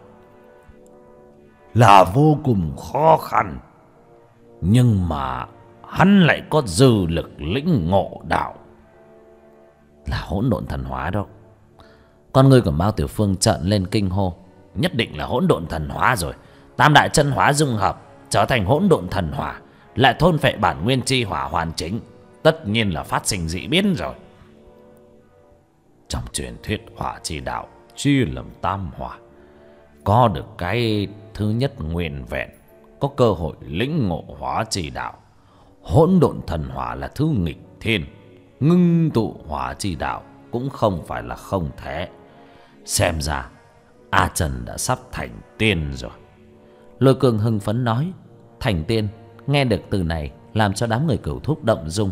là vô cùng khó khăn, nhưng mà hắn lại có dư lực lĩnh ngộ đạo. Là hỗn độn thần hóa đâu? Con ngươi của Mao Tiểu Phương trợn lên kinh hô. Nhất định là hỗn độn thần hóa rồi. Tam đại chân hóa dung hợp trở thành hỗn độn thần hỏa, lại thôn phệ bản nguyên chi hỏa hoàn chỉnh, tất nhiên là phát sinh dị biến rồi. Trong truyền thuyết hỏa chi đạo chia làm tam hỏa, có được cái thứ nhất nguyên vẹn, có cơ hội lĩnh ngộ hỏa chi đạo. Hỗn độn thần hỏa là thứ nghịch thiên, ngưng tụ hỏa chi đạo cũng không phải là không thể. Xem ra A Trần đã sắp thành tiên rồi. Lôi Cương hưng phấn nói. Thành tiên? Nghe được từ này làm cho đám người Cửu Thúc động dung.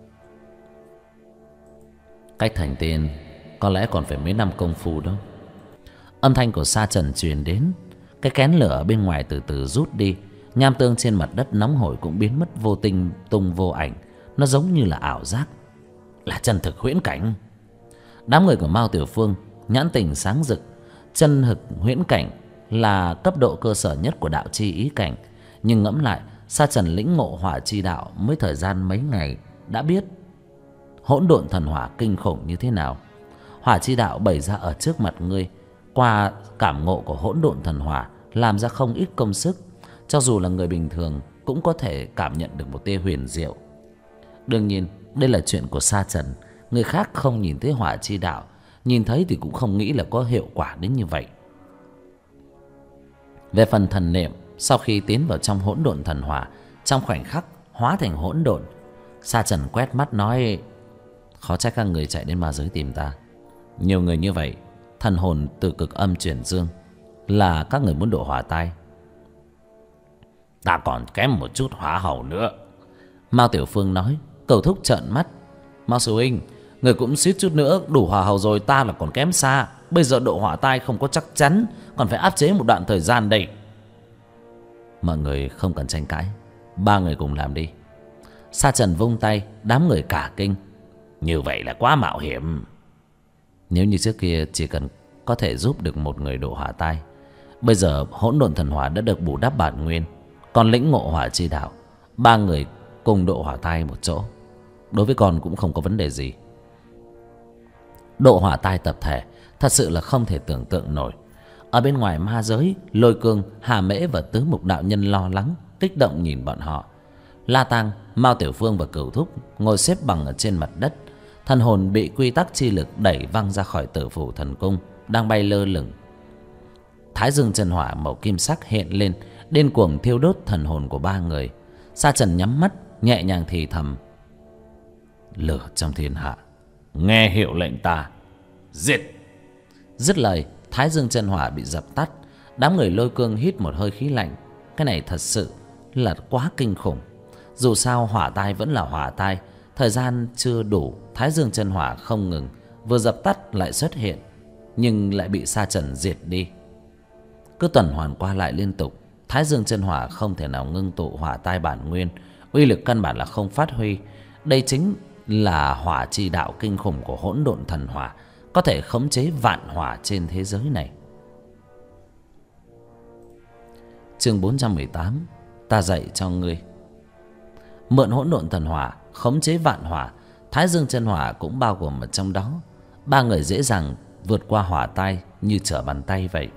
Cách thành tiên có lẽ còn phải mấy năm công phu đó. Âm thanh của Sa Trần truyền đến. Cái kén lửa ở bên ngoài từ từ rút đi. Nham tương trên mặt đất nóng hổi cũng biến mất vô tình tung vô ảnh. Nó giống như là ảo giác. Là chân thực huyễn cảnh. Đám người của Mao Tiểu Phương nhãn tình sáng rực. Chân thực huyễn cảnh là cấp độ cơ sở nhất của đạo chi ý cảnh. Nhưng ngẫm lại, Sa Trần lĩnh ngộ hỏa chi đạo mới thời gian mấy ngày đã biết hỗn độn thần hỏa kinh khủng như thế nào. Hỏa chi đạo bày ra ở trước mặt ngươi, qua cảm ngộ của hỗn độn thần hỏa làm ra không ít công sức. Cho dù là người bình thường cũng có thể cảm nhận được một tia huyền diệu. Đương nhiên đây là chuyện của Sa Trần. Người khác không nhìn thấy hỏa chi đạo, nhìn thấy thì cũng không nghĩ là có hiệu quả đến như vậy. Về phần thần niệm, sau khi tiến vào trong hỗn độn thần hỏa, trong khoảnh khắc hóa thành hỗn độn. Sa Trần quét mắt nói: khó trách các người chạy đến ma giới tìm ta. Nhiều người như vậy, thần hồn từ cực âm chuyển dương, là các người muốn độ hỏa tai. Ta còn kém một chút hỏa hầu nữa, Mao Tiểu Phương nói. Cửu Thúc trợn mắt. Mao sư huynh, người cũng suýt chút nữa đủ hỏa hầu rồi, ta là còn kém xa. Bây giờ độ hỏa tai không có chắc chắn, còn phải áp chế một đoạn thời gian đây. Mọi người không cần tranh cãi, ba người cùng làm đi. Sa Trần vung tay, đám người cả kinh. Như vậy là quá mạo hiểm. Nếu như trước kia chỉ cần có thể giúp được một người độ hỏa tai, bây giờ hỗn độn thần hỏa đã được bù đắp bản nguyên, còn lĩnh ngộ hỏa chi đạo, ba người cùng độ hỏa tai một chỗ, đối với con cũng không có vấn đề gì. Độ hỏa tai tập thể thật sự là không thể tưởng tượng nổi. Ở bên ngoài ma giới, Lôi Cương, Hà Mễ và Tứ Mục đạo nhân lo lắng, kích động nhìn bọn họ. La Tăng, Mao Tiểu Phương và Cửu Thúc ngồi xếp bằng ở trên mặt đất. Thần hồn bị quy tắc chi lực đẩy văng ra khỏi Tử Phủ Thần Cung, đang bay lơ lửng. Thái dương chân hỏa màu kim sắc hiện lên, điên cuồng thiêu đốt thần hồn của ba người. Sa Trần nhắm mắt, nhẹ nhàng thì thầm: lửa trong thiên hạ, nghe hiệu lệnh ta, diệt. Dứt lời, Thái dương chân hỏa bị dập tắt. Đám người Lôi Cương hít một hơi khí lạnh. Cái này thật sự là quá kinh khủng. Dù sao hỏa tai vẫn là hỏa tai, thời gian chưa đủ, Thái dương chân hỏa không ngừng, vừa dập tắt lại xuất hiện, nhưng lại bị Sa Trần diệt đi. Cứ tuần hoàn qua lại liên tục, Thái dương chân hỏa không thể nào ngưng tụ hỏa tai bản nguyên, uy lực căn bản là không phát huy. Đây chính là hỏa chi đạo kinh khủng của hỗn độn thần hỏa, có thể khống chế vạn hỏa trên thế giới này. Chương 418, ta dạy cho ngươi. Mượn hỗn độn thần hỏa khống chế vạn hỏa, Thái dương chân hỏa cũng bao gồm ở trong đó. Ba người dễ dàng vượt qua hỏa tai như trở bàn tay vậy.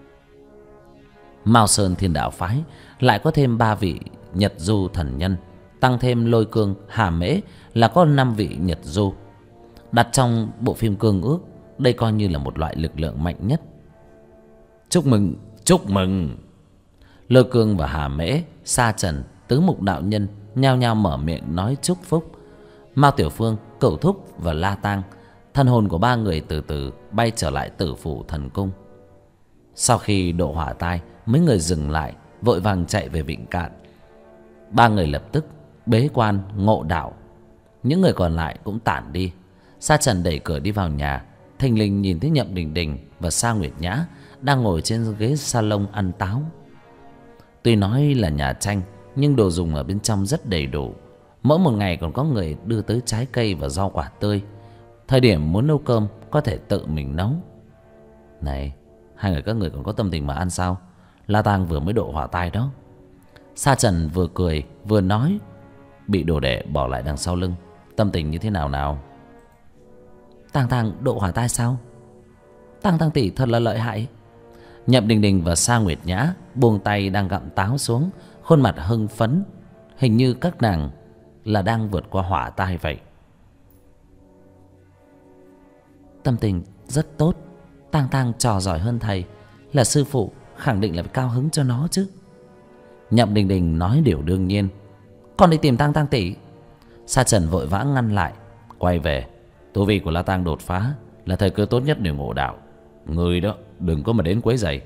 Mao Sơn Thiên Đạo phái lại có thêm 3 vị Nhật Du thần nhân, tăng thêm Lôi Cương, Hà Mễ là có 5 vị Nhật Du. Đặt trong bộ phim Cương Ước, đây coi như là một loại lực lượng mạnh nhất. Chúc mừng, chúc mừng. Lôi Cương và Hà Mễ, Sa Trần, Tứ Mục đạo nhân nhao nhao mở miệng nói chúc phúc. Mao Tiểu Phương, Cửu Thúc và La Tang, thân hồn của ba người từ từ bay trở lại Tử Phủ Thần Cung. Sau khi độ hỏa tai, mấy người dừng lại, vội vàng chạy về Vịnh Cạn. Ba người lập tức bế quan ngộ đạo. Những người còn lại cũng tản đi. Sa Trần đẩy cửa đi vào nhà, thình lình nhìn thấy Nhậm Đình Đình và Sa Nguyệt Nhã đang ngồi trên ghế salon ăn táo. Tuy nói là nhà tranh, nhưng đồ dùng ở bên trong rất đầy đủ. Mỗi một ngày còn có người đưa tới trái cây và rau quả tươi. Thời điểm muốn nấu cơm có thể tự mình nấu. Này, hai người các người còn có tâm tình mà ăn sao? La Tang vừa mới độ hỏa tai đó. Sa Trần vừa cười vừa nói, bị đồ đệ bỏ lại đằng sau lưng, tâm tình như thế nào nào? Tang Tang độ hỏa tai sao? Tang Tang tỷ thật là lợi hại. Nhậm Đình Đình và Sa Nguyệt Nhã buông tay đang gặm táo xuống, khuôn mặt hưng phấn, hình như các nàng là đang vượt qua hỏa tai vậy. Tâm tình rất tốt. Tang Tang trò giỏi hơn thầy, là sư phụ khẳng định là phải cao hứng cho nó chứ. Nhậm Đình Đình nói điều đương nhiên. Con đi tìm Tang Tang tỷ. Sa Trần vội vã ngăn lại. Quay về, tu vi của La Tang đột phá là thời cơ tốt nhất để ngộ đạo. Người đó đừng có mà đến quấy rầy.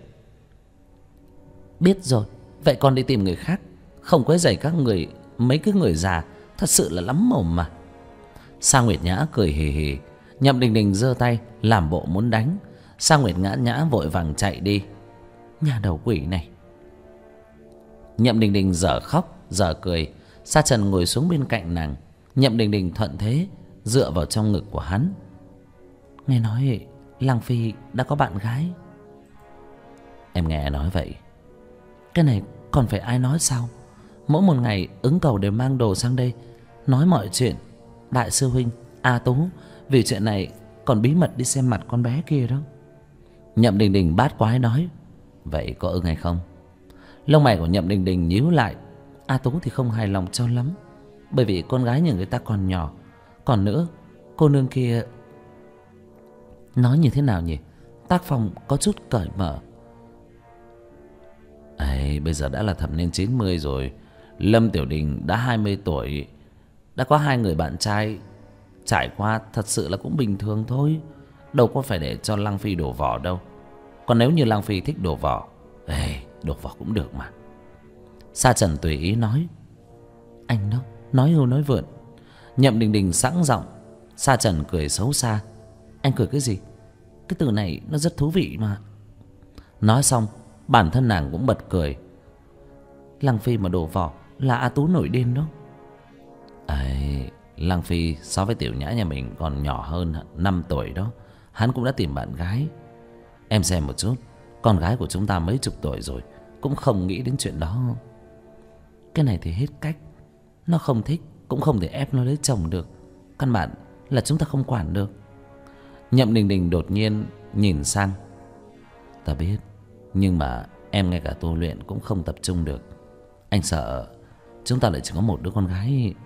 Biết rồi, vậy con đi tìm người khác, không quấy rầy các người. Mấy cái người già thật sự là lắm mồm mà. Sa Nguyệt Nhã cười hì hì. Nhậm Đình Đình giơ tay làm bộ muốn đánh. Sa Nguyệt Nhã vội vàng chạy đi. Nhà đầu quỷ này. Nhậm Đình Đình dở khóc dở cười. Sa Trần ngồi xuống bên cạnh nàng. Nhậm Đình Đình thuận thế dựa vào trong ngực của hắn. Nghe nói Lăng Phi đã có bạn gái. Em nghe nói vậy. Cái này còn phải ai nói sao? Mỗi một ngày ứng cầu đều mang đồ sang đây nói mọi chuyện. Đại sư huynh A Tú vì chuyện này còn bí mật đi xem mặt con bé kia đó. Nhậm Đình Đình bát quái nói. Vậy có ưng hay không? Lông mày của Nhậm Đình Đình nhíu lại. A Tú thì không hài lòng cho lắm, bởi vì con gái nhà người ta còn nhỏ. Còn nữa, cô nương kia nói như thế nào nhỉ? Tác phong có chút cởi mở. Ấy, bây giờ đã là thập niên 90 rồi. Lâm Tiểu Đình đã 20 tuổi, đã có 2 người bạn trai trải qua, thật sự là cũng bình thường thôi. Đâu có phải để cho Lăng Phi đổ vỏ đâu. Còn nếu như Lăng Phi thích đổ vỏ, đổ vỏ cũng được mà. Sa Trần tùy ý nói. Anh đó, nói hưu nói vượn. Nhậm Đình Đình sẵn giọng. Sa Trần cười xấu xa. Anh cười cái gì? Cái từ này nó rất thú vị mà. Nói xong, bản thân nàng cũng bật cười. Lăng Phi mà đổ vỏ là A Tú nổi điên đó. Ấy, Lăng Phi so với Tiểu Nhã nhà mình còn nhỏ hơn 5 tuổi đó. Hắn cũng đã tìm bạn gái. Em xem một chút, con gái của chúng ta mấy chục tuổi rồi cũng không nghĩ đến chuyện đó. Cái này thì hết cách. Nó không thích cũng không thể ép nó lấy chồng được. Căn bản là chúng ta không quản được. Nhậm Đình Đình đột nhiên nhìn sang. Ta biết, nhưng mà em ngay cả tu luyện cũng không tập trung được. Anh sợ chúng ta lại chỉ có một đứa con gái.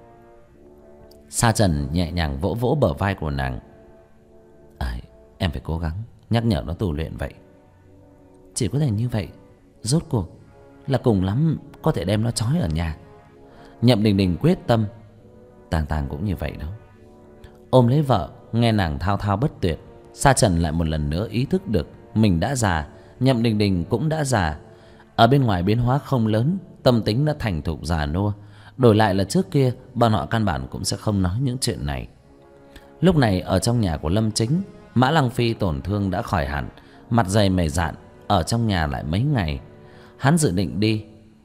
Sa Trần nhẹ nhàng vỗ vỗ bờ vai của nàng. Em phải cố gắng nhắc nhở nó tu luyện vậy. Chỉ có thể như vậy. Rốt cuộc là cùng lắm có thể đem nó trói ở nhà. Nhậm Đình Đình quyết tâm. Tàng Tàng cũng như vậy đó. Ôm lấy vợ, nghe nàng thao thao bất tuyệt, Sa Trần lại một lần nữa ý thức được mình đã già. Nhậm Đình Đình cũng đã già. Ở bên ngoài biến hóa không lớn, tâm tính đã thành thục già nua. Đổi lại là trước kia bọn họ căn bản cũng sẽ không nói những chuyện này. Lúc này ở trong nhà của Lâm Chính, Mã Lăng Phi tổn thương đã khỏi hẳn, mặt dày mày dạn, ở trong nhà lại mấy ngày. Hắn dự định đi.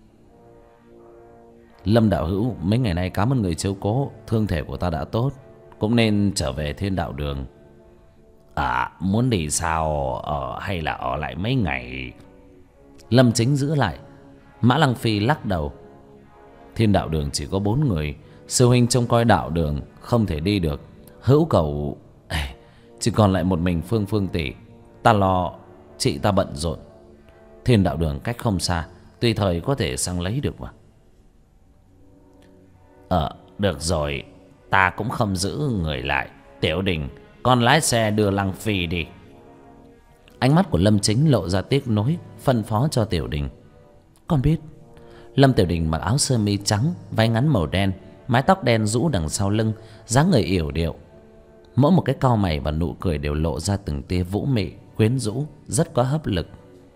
Lâm đạo hữu, mấy ngày nay cảm ơn người chiếu cố, thương thể của ta đã tốt, cũng nên trở về Thiên Đạo Đường. Muốn đi sao, hay là ở lại mấy ngày? Lâm Chính giữ lại. Mã Lăng Phi lắc đầu. Thiên Đạo Đường chỉ có 4 người, sư huynh trông coi đạo đường không thể đi được. Hữu cầu chỉ còn lại một mình Phương tỷ. Ta lo chị ta bận rộn. Thiên Đạo Đường cách không xa, tùy thời có thể sang lấy được mà. Được rồi, ta cũng không giữ người lại. Tiểu Đình, con lái xe đưa Lăng Phi đi. Ánh mắt của Lâm Chính lộ ra tiếc nuối, phân phó cho Tiểu Đình. Con biết. Lâm Tiểu Đình mặc áo sơ mi trắng, váy ngắn màu đen, mái tóc đen rũ đằng sau lưng, dáng người yểu điệu. Mỗi một cái cau mày và nụ cười đều lộ ra từng tia vũ mị, quyến rũ, rất có hấp lực.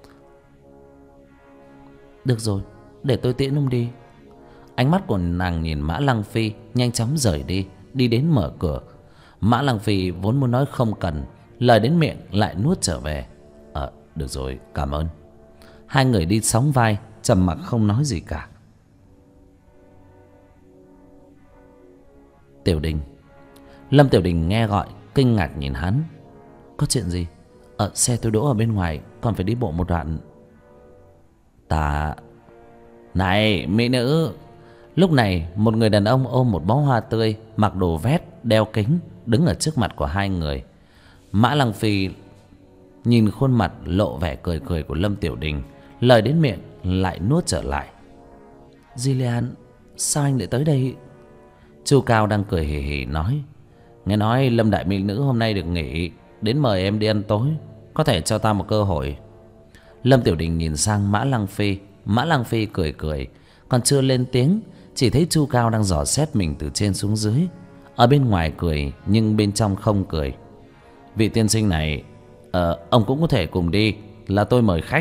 Được rồi, để tôi tiễn ông đi. Ánh mắt của nàng nhìn Mã Lăng Phi nhanh chóng rời đi, đi đến mở cửa. Mã Lăng Phi vốn muốn nói không cần, lời đến miệng lại nuốt trở về. Được rồi, cảm ơn. Hai người đi sóng vai, trầm mặc không nói gì cả. Tiểu Đình. Lâm Tiểu Đình nghe gọi, kinh ngạc nhìn hắn. Có chuyện gì? Xe tôi đỗ ở bên ngoài, còn phải đi bộ một đoạn. Này mỹ nữ. Lúc này một người đàn ông ôm một bó hoa tươi, mặc đồ vét, đeo kính, đứng ở trước mặt của hai người. Mã Lăng Phi nhìn khuôn mặt lộ vẻ cười cười của Lâm Tiểu Đình, lời đến miệng lại nuốt trở lại. Jillian, sao anh lại tới đây? Chu Cao đang cười hì hì nói. Nghe nói Lâm đại mỹ nữ hôm nay được nghỉ, đến mời em đi ăn tối, có thể cho ta một cơ hội. Lâm Tiểu Đình nhìn sang Mã Lăng Phi. Mã Lăng Phi cười cười, còn chưa lên tiếng, chỉ thấy Chu Cao đang dò xét mình từ trên xuống dưới. Ở bên ngoài cười nhưng bên trong không cười. Vị tiên sinh này, ông cũng có thể cùng đi, là tôi mời khách.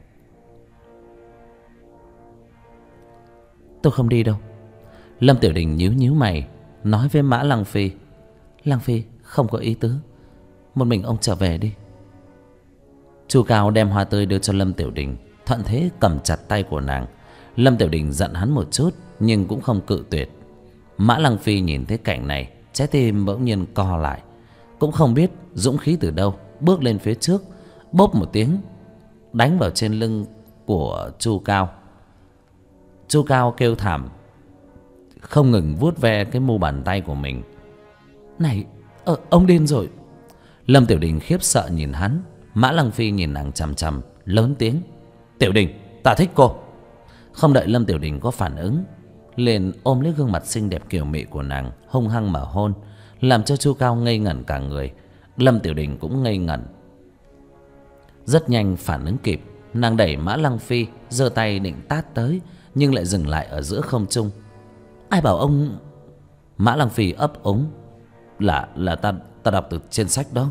Tôi không đi đâu. Lâm Tiểu Đình nhíu nhíu mày, nói với Mã Lăng Phi. Lăng Phi không có ý tứ, một mình ông trở về đi. Chu Cao đem hoa tươi đưa cho Lâm Tiểu Đình, thuận thế cầm chặt tay của nàng. Lâm Tiểu Đình giận hắn một chút nhưng cũng không cự tuyệt. Mã Lăng Phi nhìn thấy cảnh này, trái tim bỗng nhiên co lại. Cũng không biết dũng khí từ đâu, bước lên phía trước, bốp một tiếng đánh vào trên lưng của Chu Cao. Chu Cao kêu thảm, không ngừng vuốt ve cái mu bàn tay của mình. Này, ông điên rồi. Lâm Tiểu Đình khiếp sợ nhìn hắn. Mã Lăng Phi nhìn nàng chằm chằm, lớn tiếng. Tiểu Đình, ta thích cô. Không đợi Lâm Tiểu Đình có phản ứng, liền ôm lấy gương mặt xinh đẹp kiều mị của nàng, hung hăng mà hôn, làm cho Chu Cao ngây ngẩn cả người. Lâm Tiểu Đình cũng ngây ngẩn. Rất nhanh phản ứng kịp, nàng đẩy Mã Lăng Phi, giơ tay định tát tới, nhưng lại dừng lại ở giữa không trung. Ai bảo ông... Mã Lăng Phi ấp úng. Là ta đọc từ trên sách đó.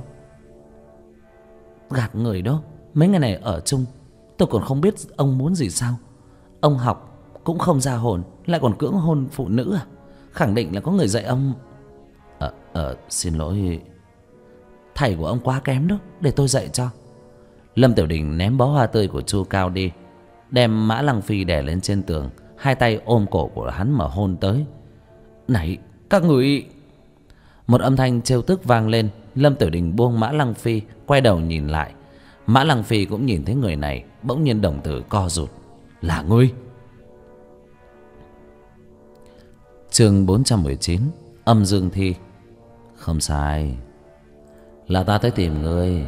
Gạt người đó. Mấy ngày này ở chung, tôi còn không biết ông muốn gì sao. Ông học cũng không ra hồn, lại còn cưỡng hôn phụ nữ à? Khẳng định là có người dạy ông. Xin lỗi, thầy của ông quá kém đó, để tôi dạy cho. Lâm Tiểu Đình ném bó hoa tươi của Chu Cao đi, đem Mã Lăng Phi đè lên trên tường, hai tay ôm cổ của hắn mà hôn tới. Này các người... Một âm thanh trêu tức vang lên. Lâm Tiểu Đình buông Mã Lăng Phi, quay đầu nhìn lại. Mã Lăng Phi cũng nhìn thấy người này, bỗng nhiên đồng tử co rụt. Là ngươi? Chương 419, âm dương thi. Không sai, là ta tới tìm ngươi.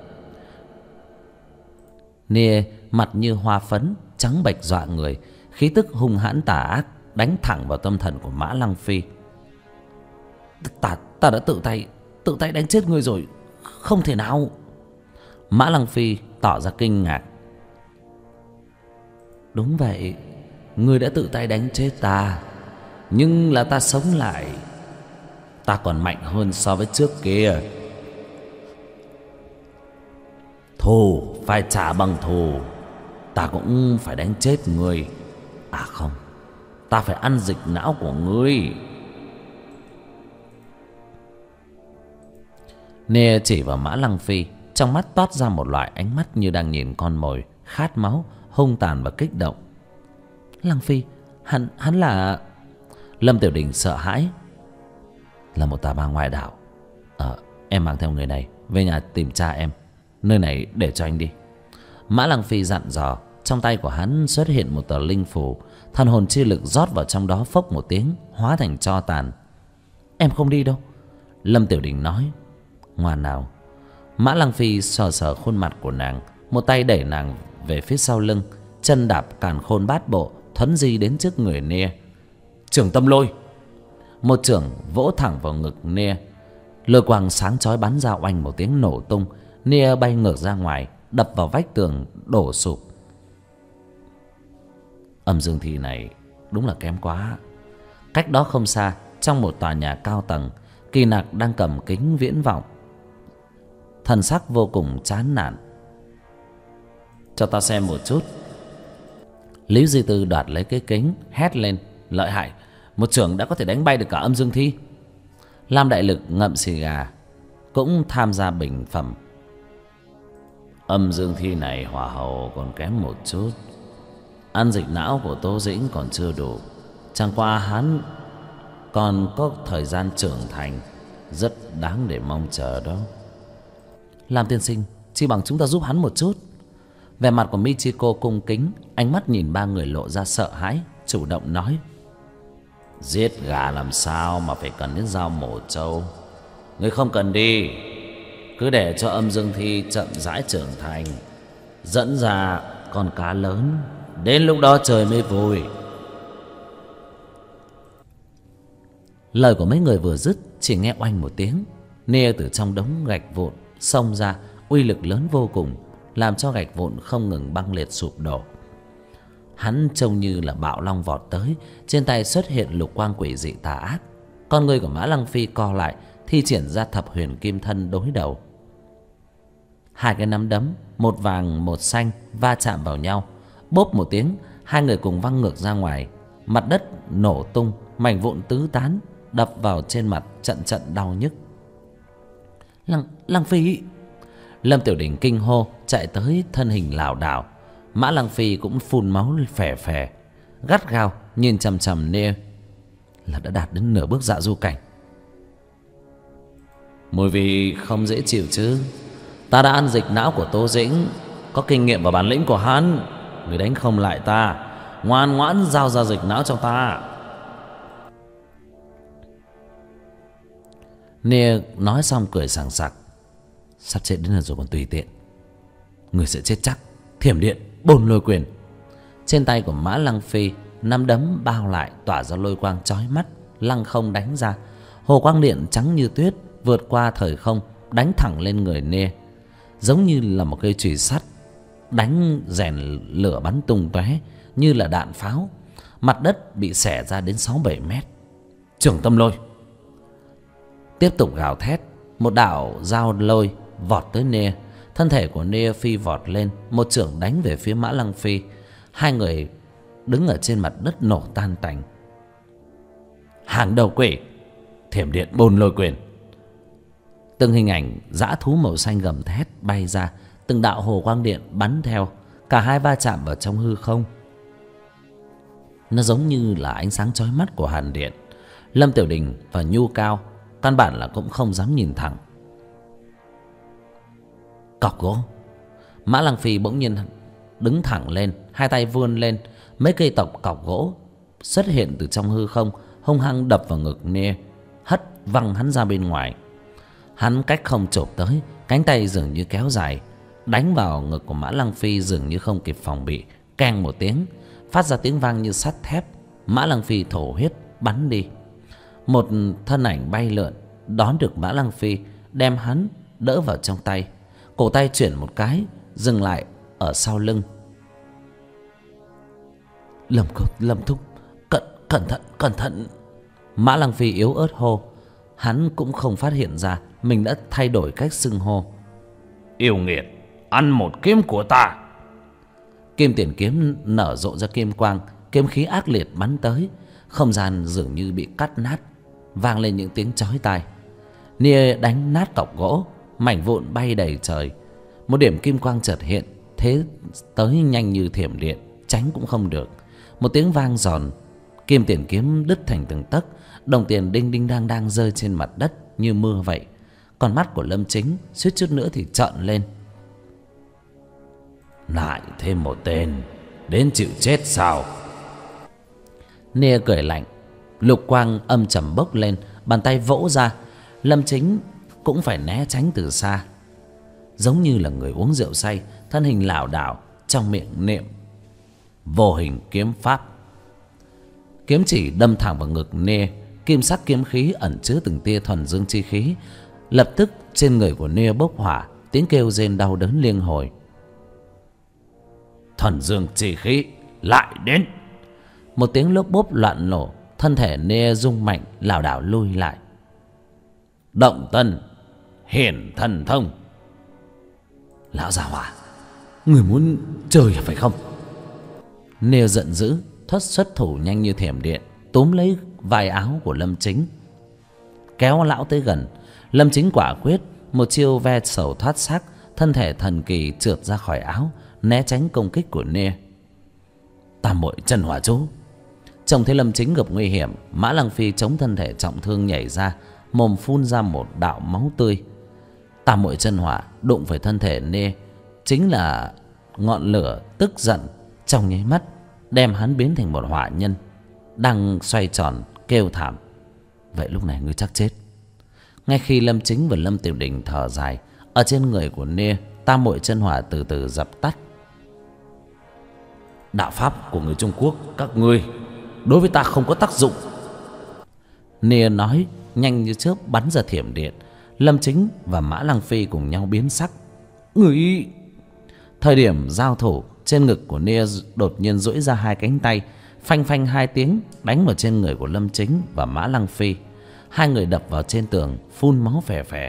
Nia mặt như hoa phấn, trắng bệch dọa người, khí tức hung hãn tà ác đánh thẳng vào tâm thần của Mã Lăng Phi. Ta đã tự tay đánh chết ngươi rồi, không thể nào. Mã Lăng Phi tỏ ra kinh ngạc. Đúng vậy, ngươi đã tự tay đánh chết ta, nhưng là ta sống lại, ta còn mạnh hơn so với trước kia. Thù phải trả bằng thù, ta cũng phải đánh chết ngươi. À không, ta phải ăn dịch não của ngươi. Nia chỉ vào Mã Lăng Phi, trong mắt toát ra một loại ánh mắt như đang nhìn con mồi, khát máu, hung tàn và kích động. Lăng Phi, hắn là... Lâm Tiểu Đình sợ hãi. Là một tà ma ngoại đạo. Em mang theo người này về nhà tìm cha em, nơi này để cho anh đi. Mã Lăng Phi dặn dò. Trong tay của hắn xuất hiện một tờ linh phù, thần hồn chi lực rót vào trong đó, phốc một tiếng hóa thành tro tàn. Em không đi đâu, Lâm Tiểu Đình nói. Ngoan nào. Mã Lăng Phi sờ sờ khuôn mặt của nàng, một tay đẩy nàng về phía sau lưng, chân đạp càn khôn bát bộ, thuấn di đến trước người Nia. Trưởng tâm lôi. Một chưởng vỗ thẳng vào ngực Nia, lôi quang sáng chói bắn ra, oanh một tiếng nổ tung. Nia bay ngược ra ngoài, đập vào vách tường, đổ sụp. Âm dương thị này đúng là kém quá. Cách đó không xa, trong một tòa nhà cao tầng, Kỳ Nặc đang cầm kính viễn vọng, thần sắc vô cùng chán nản. Cho ta xem một chút. Lý Duy Tư đoạt lấy cái kính, hét lên. Lợi hại, một chưởng đã có thể đánh bay được cả âm dương thi. Lam Đại Lực ngậm xì gà cũng tham gia bình phẩm. Âm dương thi này hỏa hầu còn kém một chút. Ăn dịch não của Tô Dĩnh còn chưa đủ. Chẳng qua hắn còn có thời gian trưởng thành, rất đáng để mong chờ đó. Lam tiên sinh, chi bằng chúng ta giúp hắn một chút. Vẻ mặt của Michiko cung kính, ánh mắt nhìn ba người lộ ra sợ hãi, chủ động nói. Giết gà làm sao mà phải cần đến dao mổ trâu. Ngươi không cần đi, cứ để cho âm dương thi chậm rãi trưởng thành, dẫn ra con cá lớn. Đến lúc đó trời mới vui. Lời của mấy người vừa dứt, chỉ nghe oanh một tiếng, Nia từ trong đống gạch vụn xông ra, uy lực lớn vô cùng, làm cho gạch vụn không ngừng băng liệt sụp đổ. Hắn trông như là bạo long vọt tới, trên tay xuất hiện lục quang quỷ dị tà ác. Con người của Mã Lăng Phi co lại, thi triển ra thập huyền kim thân đối đầu. Hai cái nắm đấm, một vàng một xanh va chạm vào nhau, bốp một tiếng, hai người cùng văng ngược ra ngoài. Mặt đất nổ tung, mảnh vụn tứ tán, đập vào trên mặt trận trận đau nhức. Lăng Phi! Lâm Tiểu Đình kinh hô chạy tới, thân hình lảo đảo. Mã Lăng Phi cũng phun máu phè phè, gắt gao nhìn chằm chằm Nia, là đã đạt đến nửa bước dạ du cảnh. Mùi vị không dễ chịu chứ. Ta đã ăn dịch não của Tô Dĩnh, có kinh nghiệm và bản lĩnh của hắn. Người đánh không lại ta, ngoan ngoãn giao ra dịch não cho ta. Nia nói xong cười sảng sặc. Sắp chết đến rồi còn tùy tiện. Người sẽ chết chắc. Thiểm điện Bồn Lôi Quyền. Trên tay của Mã Lăng Phi, nắm đấm bao lại tỏa ra lôi quang chói mắt, lăng không đánh ra. Hồ quang điện trắng như tuyết vượt qua thời không, đánh thẳng lên người Nia, giống như là một cây chùy sắt, đánh rèn lửa bắn tung tóe như là đạn pháo. Mặt đất bị xẻ ra đến 6-7 mét. Trưởng tâm lôi. Tiếp tục gào thét, một đạo dao lôi vọt tới Nia. Thân thể của Nia phi vọt lên, một chưởng đánh về phía Mã Lăng Phi. Hai người đứng ở trên mặt đất nổ tan tành. Hàng đầu quỷ, Thiểm điện Bồn Lôi Quyền. Từng hình ảnh dã thú màu xanh gầm thét bay ra, từng đạo hồ quang điện bắn theo. Cả hai va chạm vào trong hư không. Nó giống như là ánh sáng chói mắt của hàn điện. Lâm Tiểu Đình và Nhu Cao căn bản là cũng không dám nhìn thẳng. Cọc gỗ. Mã Lăng Phi bỗng nhiên đứng thẳng lên, hai tay vươn lên, mấy cây cọc gỗ xuất hiện từ trong hư không, hung hăng đập vào ngực Nia, hất văng hắn ra bên ngoài. Hắn cách không chộp tới, cánh tay dường như kéo dài, đánh vào ngực của Mã Lăng Phi dường như không kịp phòng bị. Keng một tiếng, phát ra tiếng vang như sắt thép. Mã Lăng Phi thổ huyết bắn đi. Một thân ảnh bay lượn đón được Mã Lăng Phi, đem hắn đỡ vào trong tay. Cổ tay chuyển một cái, dừng lại ở sau lưng. Lâm thúc, cẩn thận. Mã Lăng Phi yếu ớt hô. Hắn cũng không phát hiện ra mình đã thay đổi cách xưng hô. Yêu nghiệt, ăn một kiếm của ta. Kim tiền kiếm nở rộ ra kim quang, kiếm khí ác liệt bắn tới. Không gian dường như bị cắt nát, vang lên những tiếng chói tai. Nia đánh nát cọc gỗ, mảnh vụn bay đầy trời. Một điểm kim quang chợt hiện, thế tới nhanh như thiểm điện, tránh cũng không được. Một tiếng vang giòn, kim tiền kiếm đứt thành từng tấc, đồng tiền đinh đinh đang đang rơi trên mặt đất như mưa vậy. Con mắt của Lâm Chính suýt chút nữa thì trợn lên. Lại thêm một tên, đến chịu chết sao? Nia cười lạnh, lục quang âm trầm bốc lên, bàn tay vỗ ra. Lâm Chính cũng phải né tránh từ xa, giống như là người uống rượu say, thân hình lảo đảo, trong miệng niệm vô hình kiếm pháp. Kiếm chỉ đâm thẳng vào ngực Nia, kim sắc kiếm khí ẩn chứa từng tia thuần dương chi khí. Lập tức trên người của Nia bốc hỏa, tiếng kêu rên đau đớn liên hồi. Thuần dương chi khí lại đến. Một tiếng lốp bốp loạn nổ, thân thể Nia rung mạnh, lảo đảo lui lại. Động tân, hiển thần thông. Lão già hỏa, người muốn chơi phải không? Nia giận dữ, xuất thủ nhanh như thiểm điện, túm lấy vai áo của Lâm Chính. kéo lão tới gần. Lâm Chính quả quyết một chiêu ve sầu thoát xác, thân thể thần kỳ trượt ra khỏi áo, né tránh công kích của Nia. Tam muội chân hỏa chú. Trông thấy Lâm Chính gặp nguy hiểm, Mã Lăng Phi chống thân thể trọng thương nhảy ra, mồm phun ra một đạo máu tươi. Tam muội chân hỏa đụng phải thân thể Nia, chính là ngọn lửa tức giận trong nháy mắt đem hắn biến thành một hỏa nhân đang xoay tròn kêu thảm. Vậy lúc này ngươi chắc chết. Ngay khi Lâm Chính và Lâm Tiểu Đình thở dài, ở trên người của Nia, tam muội chân hỏa từ từ dập tắt. Đạo pháp của người Trung Quốc các ngươi đối với ta không có tác dụng. Nia nói, nhanh như chớp bắn ra thiểm điện. Lâm Chính và Mã Lăng Phi cùng nhau biến sắc. Người... Thời điểm giao thủ, trên ngực của Nia đột nhiên duỗi ra hai cánh tay, phanh phanh hai tiếng đánh vào trên người của Lâm Chính và Mã Lăng Phi. Hai người đập vào trên tường, phun máu phè phè.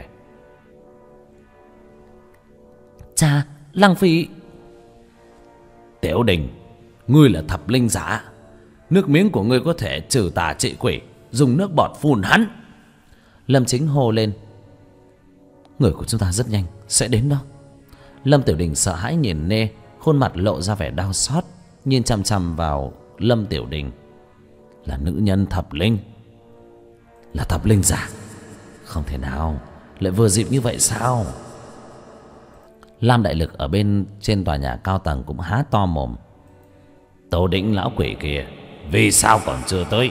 Cha, Lăng Phi... Tiểu Đình, ngươi là thập linh giả, nước miếng của ngươi có thể trừ tà trị quỷ, dùng nước bọt phun hắn. Lâm Chính hô lên. Người của chúng ta rất nhanh sẽ đến đó. Lâm Tiểu Đình sợ hãi nhìn Nê, khuôn mặt lộ ra vẻ đau xót, nhìn chằm chằm vào Lâm Tiểu Đình. Là nữ nhân thập linh, là thập linh giả, không thể nào lại vừa dịp như vậy sao? Lam Đại Lực ở bên trên tòa nhà cao tầng cũng há to mồm. Tô Đĩnh lão quỷ kia vì sao còn chưa tới?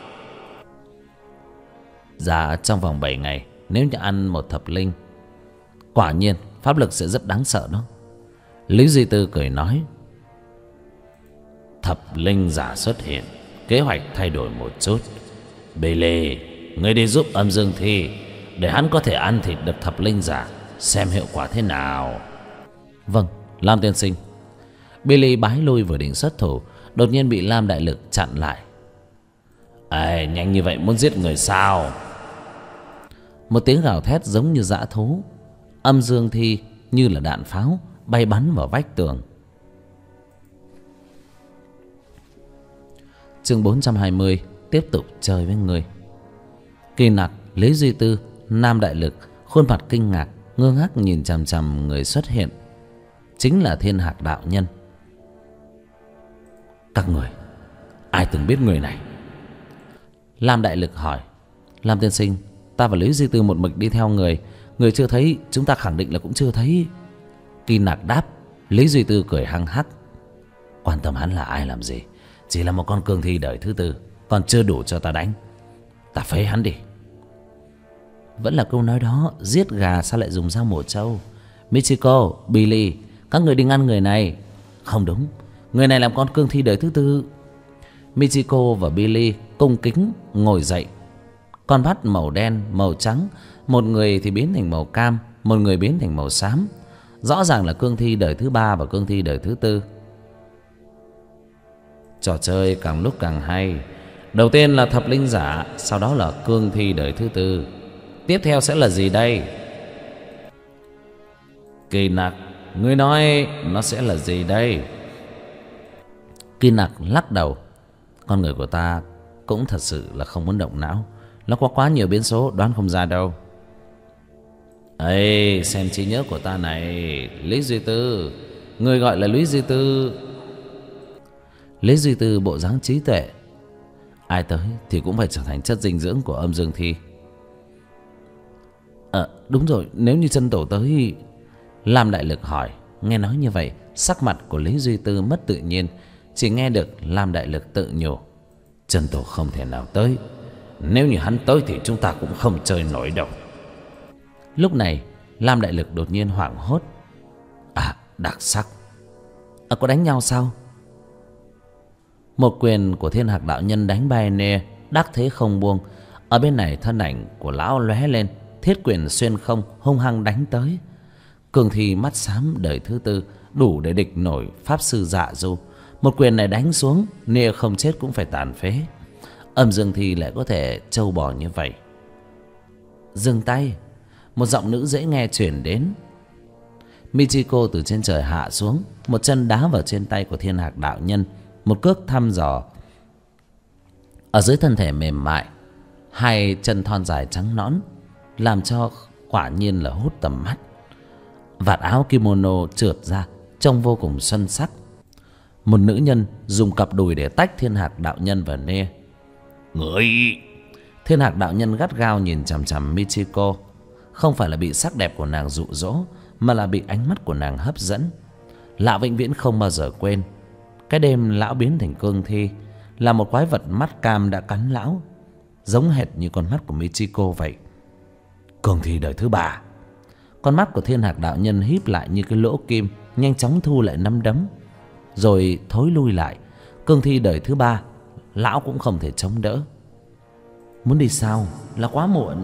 Dạ trong vòng 7 ngày, nếu như ăn một thập linh, quả nhiên pháp lực sẽ rất đáng sợ đó. Lý Duy Tư cười nói. Thập linh giả xuất hiện, kế hoạch thay đổi một chút. Bê Lê, ngươi đi giúp Âm Dương Thi để hắn có thể ăn thịt được thập linh giả, xem hiệu quả thế nào. Vâng, Lam tiên sinh. Billy bái lui vừa định xuất thủ, đột nhiên bị Lam Đại Lực chặn lại. Ê, nhanh như vậy muốn giết người sao? Một tiếng gào thét giống như dã thú. Âm Dương Thi như là đạn pháo bay bắn vào vách tường. Chương 420, tiếp tục chơi với người. Kỳ Nặc, Lý Duy Tư, Nam Đại Lực khuôn mặt kinh ngạc, ngơ ngác nhìn chằm chằm người xuất hiện. Chính là Thiên Hạc đạo nhân. Các người, ai từng biết người này? Lam Đại Lực hỏi. Lam tiên sinh, ta và Lý Duy Tư một mực đi theo người. Người chưa thấy, chúng ta khẳng định là cũng chưa thấy. Kỳ Nặc đáp. Lý Duy Tư cười hăng hắc. Quan tâm hắn là ai làm gì? Chỉ là một con cương thi đời thứ tư, còn chưa đủ cho ta đánh. Ta phế hắn đi. Vẫn là câu nói đó, giết gà sao lại dùng dao mổ trâu? Michiko, Billy, các người đi ngăn người này. Không đúng, người này làm con cương thi đời thứ tư. Michiko và Billy cung kính ngồi dậy. Con mắt màu đen, màu trắng, một người thì biến thành màu cam, một người biến thành màu xám. Rõ ràng là cương thi đời thứ ba và cương thi đời thứ tư. Trò chơi càng lúc càng hay. Đầu tiên là thập linh giả, sau đó là cương thi đời thứ tư. Tiếp theo sẽ là gì đây? Kỳ Nặc, ngươi nói nó sẽ là gì đây? Kỳ Nặc lắc đầu. Con người của ta cũng thật sự là không muốn động não. Nó có quá nhiều biến số, đoán không ra đâu. Ê, xem trí nhớ của ta này, Lý Duy Tư. Người gọi là Lý Duy Tư. Lý Duy Tư bộ dáng trí tuệ. Ai tới thì cũng phải trở thành chất dinh dưỡng của Âm Dương Thi. Đúng rồi, nếu như chân tổ tới. Lam Đại Lực hỏi. Nghe nói như vậy, sắc mặt của Lý Duy Tư mất tự nhiên. Chỉ nghe được Lam Đại Lực tự nhủ. Chân tổ không thể nào tới. Nếu như hắn tới thì chúng ta cũng không chơi nổi đâu. Lúc này Lam Đại Lực đột nhiên hoảng hốt. Đặc sắc. Có đánh nhau sao? Một quyền của Thiên Hạc đạo nhân đánh bay Nê, đắc thế không buông. Ở bên này thân ảnh của lão lóe lên, thiết quyền xuyên không hung hăng đánh tới. Cường thi mắt xám đời thứ tư đủ để địch nổi pháp sư Dạ Du. Một quyền này đánh xuống, Nê không chết cũng phải tàn phế. Âm Dương Thi lại có thể trâu bò như vậy. Dừng tay. Một giọng nữ dễ nghe chuyển đến. Michiko từ trên trời hạ xuống, một chân đá vào trên tay của Thiên Hạc đạo nhân, một cước thăm dò. Ở dưới thân thể mềm mại hai chân thon dài trắng nõn làm cho quả nhiên là hút tầm mắt. Vạt áo kimono trượt ra trông vô cùng xuân sắc. Một nữ nhân dùng cặp đùi để tách Thiên Hạc đạo nhân và Nia. Người! Thiên Hạc đạo nhân gắt gao nhìn chằm chằm Michiko. Không phải là bị sắc đẹp của nàng dụ dỗ, mà là bị ánh mắt của nàng hấp dẫn. Lão vĩnh viễn không bao giờ quên cái đêm lão biến thành cương thi, là một quái vật mắt cam đã cắn lão, giống hệt như con mắt của Michiko vậy. Cương thi đời thứ 3. Con mắt của Thiên Hạc đạo nhân híp lại như cái lỗ kim, nhanh chóng thu lại nắm đấm, rồi thối lui lại. Cương thi đời thứ 3, lão cũng không thể chống đỡ. Muốn đi sao? Là quá muộn.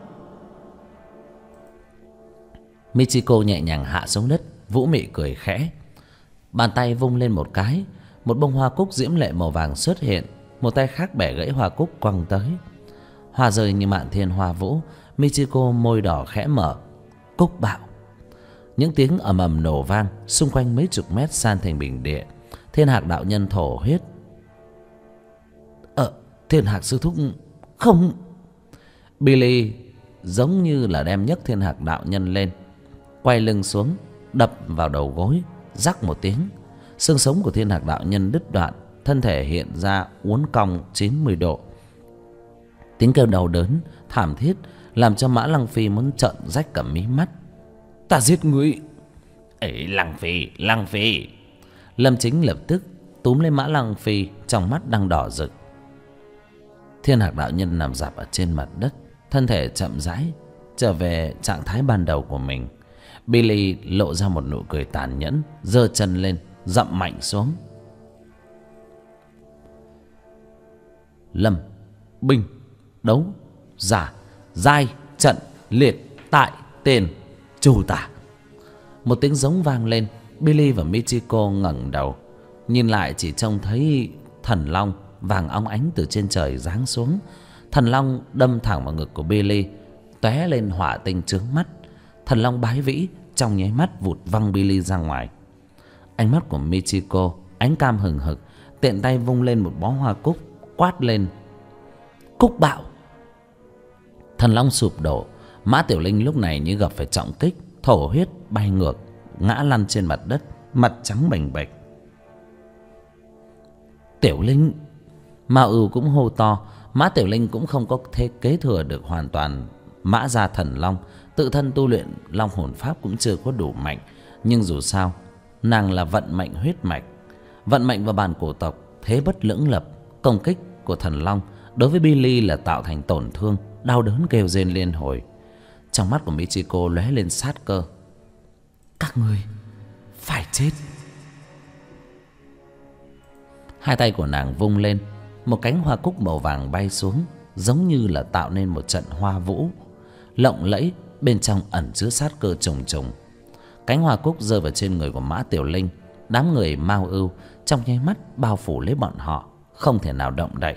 Michiko nhẹ nhàng hạ xuống đất, vũ mị cười khẽ. Bàn tay vung lên một cái, một bông hoa cúc diễm lệ màu vàng xuất hiện. Một tay khác bẻ gãy hoa cúc quăng tới. Hoa rơi như mạn thiên hoa vũ. Michiko môi đỏ khẽ mở. Cúc bạo. Những tiếng ầm ầm nổ vang, xung quanh mấy chục mét san thành bình địa. Thiên Hạc đạo nhân thổ huyết. Thiên Hạc sư thúc không. Billy giống như là đem nhấc Thiên Hạc đạo nhân lên, quay lưng xuống, đập vào đầu gối, rắc một tiếng. Xương sống của Thiên Hạc đạo nhân đứt đoạn, thân thể hiện ra uốn cong 90 độ. Tiếng kêu đau đớn thảm thiết làm cho Mã Lăng Phi muốn trợn rách cả mí mắt. Ta giết ngươi! Ấy, Lăng Phi! Lâm Chính lập tức túm lấy Mã Lăng Phi, trong mắt đang đỏ rực. Thiên Hạc đạo nhân nằm rạp ở trên mặt đất, thân thể chậm rãi trở về trạng thái ban đầu của mình. Billy lộ ra một nụ cười tàn nhẫn, giơ chân lên dậm mạnh xuống. Lâm, binh, đấu, giả, giai, trận, liệt, tại, tên, trù tả. Một tiếng giống vang lên. Billy và Michiko ngẩng đầu nhìn lại, chỉ trông thấy thần long vàng óng ánh từ trên trời giáng xuống. Thần long đâm thẳng vào ngực của Billy, tóe lên hỏa tinh chướng mắt. Thần long bái vĩ trong nháy mắt vụt văng Billy ra ngoài. Ánh mắt của Michiko ánh cam hừng hực, tiện tay vung lên một bó hoa cúc, quát lên: Cúc bạo! Thần long sụp đổ. Mã Tiểu Linh lúc này như gặp phải trọng kích, thổ huyết bay ngược, ngã lăn trên mặt đất, mặt trắng bềnh bệch. Tiểu Linh! Mao Ưu cũng hô to. Mã Tiểu Linh cũng không có thế kế thừa được hoàn toàn Mã gia thần long, tự thân tu luyện long hồn pháp cũng chưa có đủ mạnh. Nhưng dù sao, nàng là vận mệnh huyết mạch, vận mệnh và bản cổ tộc, thế bất lưỡng lập. Công kích của thần long đối với Billy là tạo thành tổn thương, đau đớn kêu rên liên hồi. Trong mắt của Michiko lóe lên sát cơ. Các ngươi phải chết! Hai tay của nàng vung lên, một cánh hoa cúc màu vàng bay xuống, giống như là tạo nên một trận hoa vũ lộng lẫy, bên trong ẩn chứa sát cơ trùng trùng. Cánh hoa cúc rơi vào trên người của Mã Tiểu Linh. Đám người Mao Ưu trong nháy mắt bao phủ lấy bọn họ, không thể nào động đậy.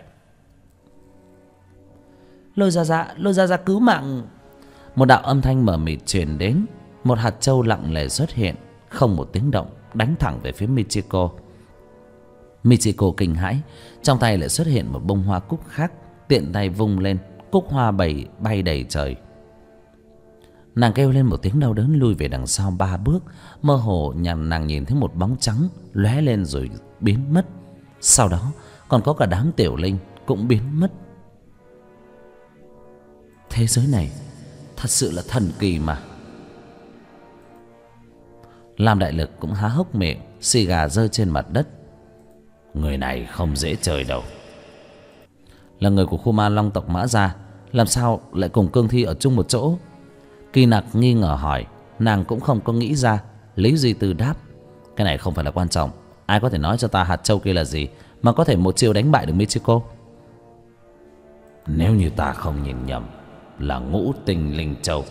Lôi ra ra cứu mạng! Một đạo âm thanh mờ mịt truyền đến. Một hạt châu lặng lẽ xuất hiện, không một tiếng động, đánh thẳng về phía Michiko. Michiko kinh hãi, trong tay lại xuất hiện một bông hoa cúc khác, tiện tay vung lên, cúc hoa bay đầy trời. Nàng kêu lên một tiếng đau đớn, lùi về đằng sau 3 bước. Mơ hồ nàng nhìn thấy một bóng trắng lóe lên rồi biến mất. Sau đó còn có cả đám Tiểu Linh cũng biến mất. Thế giới này thật sự là thần kỳ mà. Lam Đại Lực cũng há hốc miệng, xì gà rơi trên mặt đất. Người này không dễ chơi đâu. Là người của khu ma long tộc Mã gia, làm sao lại cùng cương thi ở chung một chỗ? Kỳ Nặc nghi ngờ hỏi. Nàng cũng không có nghĩ ra. Lý Duy Tư đáp: Cái này không phải là quan trọng. Ai có thể nói cho ta hạt châu kia là gì mà có thể một chiêu đánh bại được Michiko? Nếu như ta không nhìn nhầm, là Ngũ Tinh Linh Châu.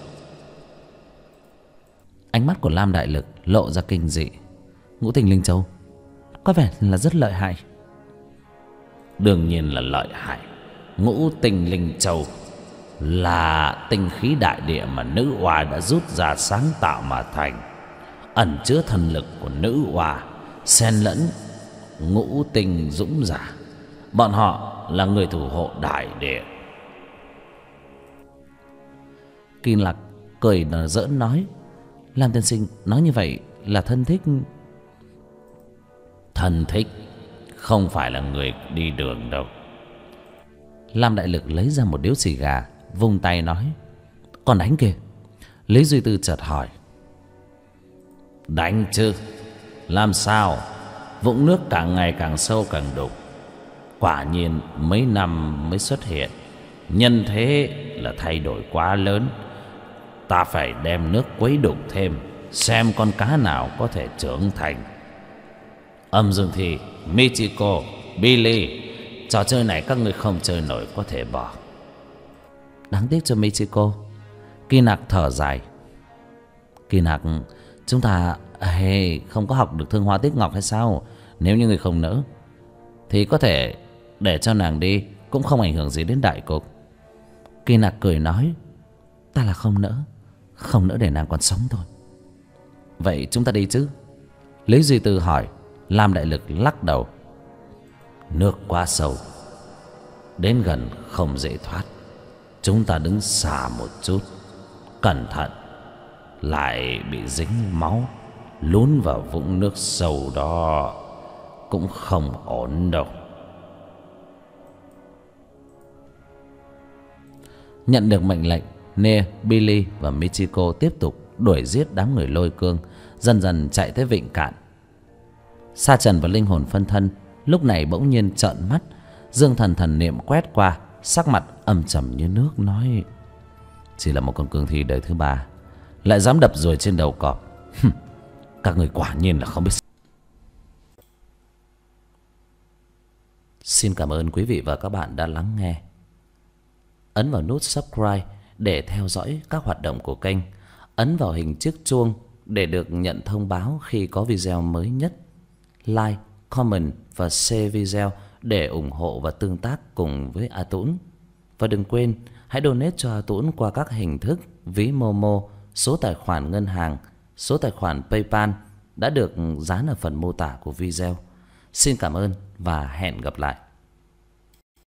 Ánh mắt của Lam Đại Lực lộ ra kinh dị. Ngũ Tinh Linh Châu có vẻ là rất lợi hại. Đương nhiên là lợi hại. Ngũ Tinh Linh Châu là tinh khí đại địa mà nữ oa đã rút ra sáng tạo mà thành, ẩn chứa thần lực của nữ oa, xen lẫn ngũ tinh dũng giả. Bọn họ là người thủ hộ đại địa. Kỳ Lạc cười giỡn nói: Lam tiên sinh nói như vậy là thân thích. Thân thích không phải là người đi đường đâu. Lam Đại Lực lấy ra một điếu xì gà, vung tay nói: Còn đánh kìa. Lý Duy Tư chợt hỏi: Đánh chứ, làm sao? Vũng nước càng ngày càng sâu càng đục. Quả nhiên mấy năm mới xuất hiện, nhân thế là thay đổi quá lớn. Ta phải đem nước quấy đục thêm, xem con cá nào có thể trưởng thành. Âm Dương Thì, Michiko, Billy, trò chơi này các người không chơi nổi có thể bỏ. Đáng tiếc cho Michiko. Kỳ Nạc thở dài: Kỳ Nạc, chúng ta không có học được Thương Hoa Tiếc Ngọc hay sao? Nếu như người không nỡ thì có thể để cho nàng đi, cũng không ảnh hưởng gì đến đại cục. Kỳ Nạc cười nói: Ta là không nỡ, không nỡ để nàng còn sống thôi. Vậy chúng ta đi chứ? Lý Duy Tư hỏi. Lam Đại Lực lắc đầu: Nước quá sâu, đến gần không dễ thoát. Chúng ta đứng xa một chút, cẩn thận lại bị dính máu, lún vào vũng nước sâu đó cũng không ổn đâu. Nhận được mệnh lệnh, Nia, Billy và Michiko tiếp tục đuổi giết đám người Lôi Cương, dần dần chạy tới vịnh cạn. Sa Trần và linh hồn phân thân lúc này bỗng nhiên trợn mắt. Dương Thần thần niệm quét qua, sắc mặt âm trầm như nước, nói: Chỉ là một con cương thi đời thứ 3 lại dám đập ruồi trên đầu cọp. Các người quả nhiên là không biết. Xin cảm ơn quý vị và các bạn đã lắng nghe. Ấn vào nút subscribe để theo dõi các hoạt động của kênh. Ấn vào hình chiếc chuông để được nhận thông báo khi có video mới nhất. Like, comment và share video để ủng hộ và tương tác cùng với A Tũng. Và đừng quên hãy donate cho A Tũng qua các hình thức ví Momo, số tài khoản ngân hàng, số tài khoản PayPal đã được dán ở phần mô tả của video. Xin cảm ơn và hẹn gặp lại.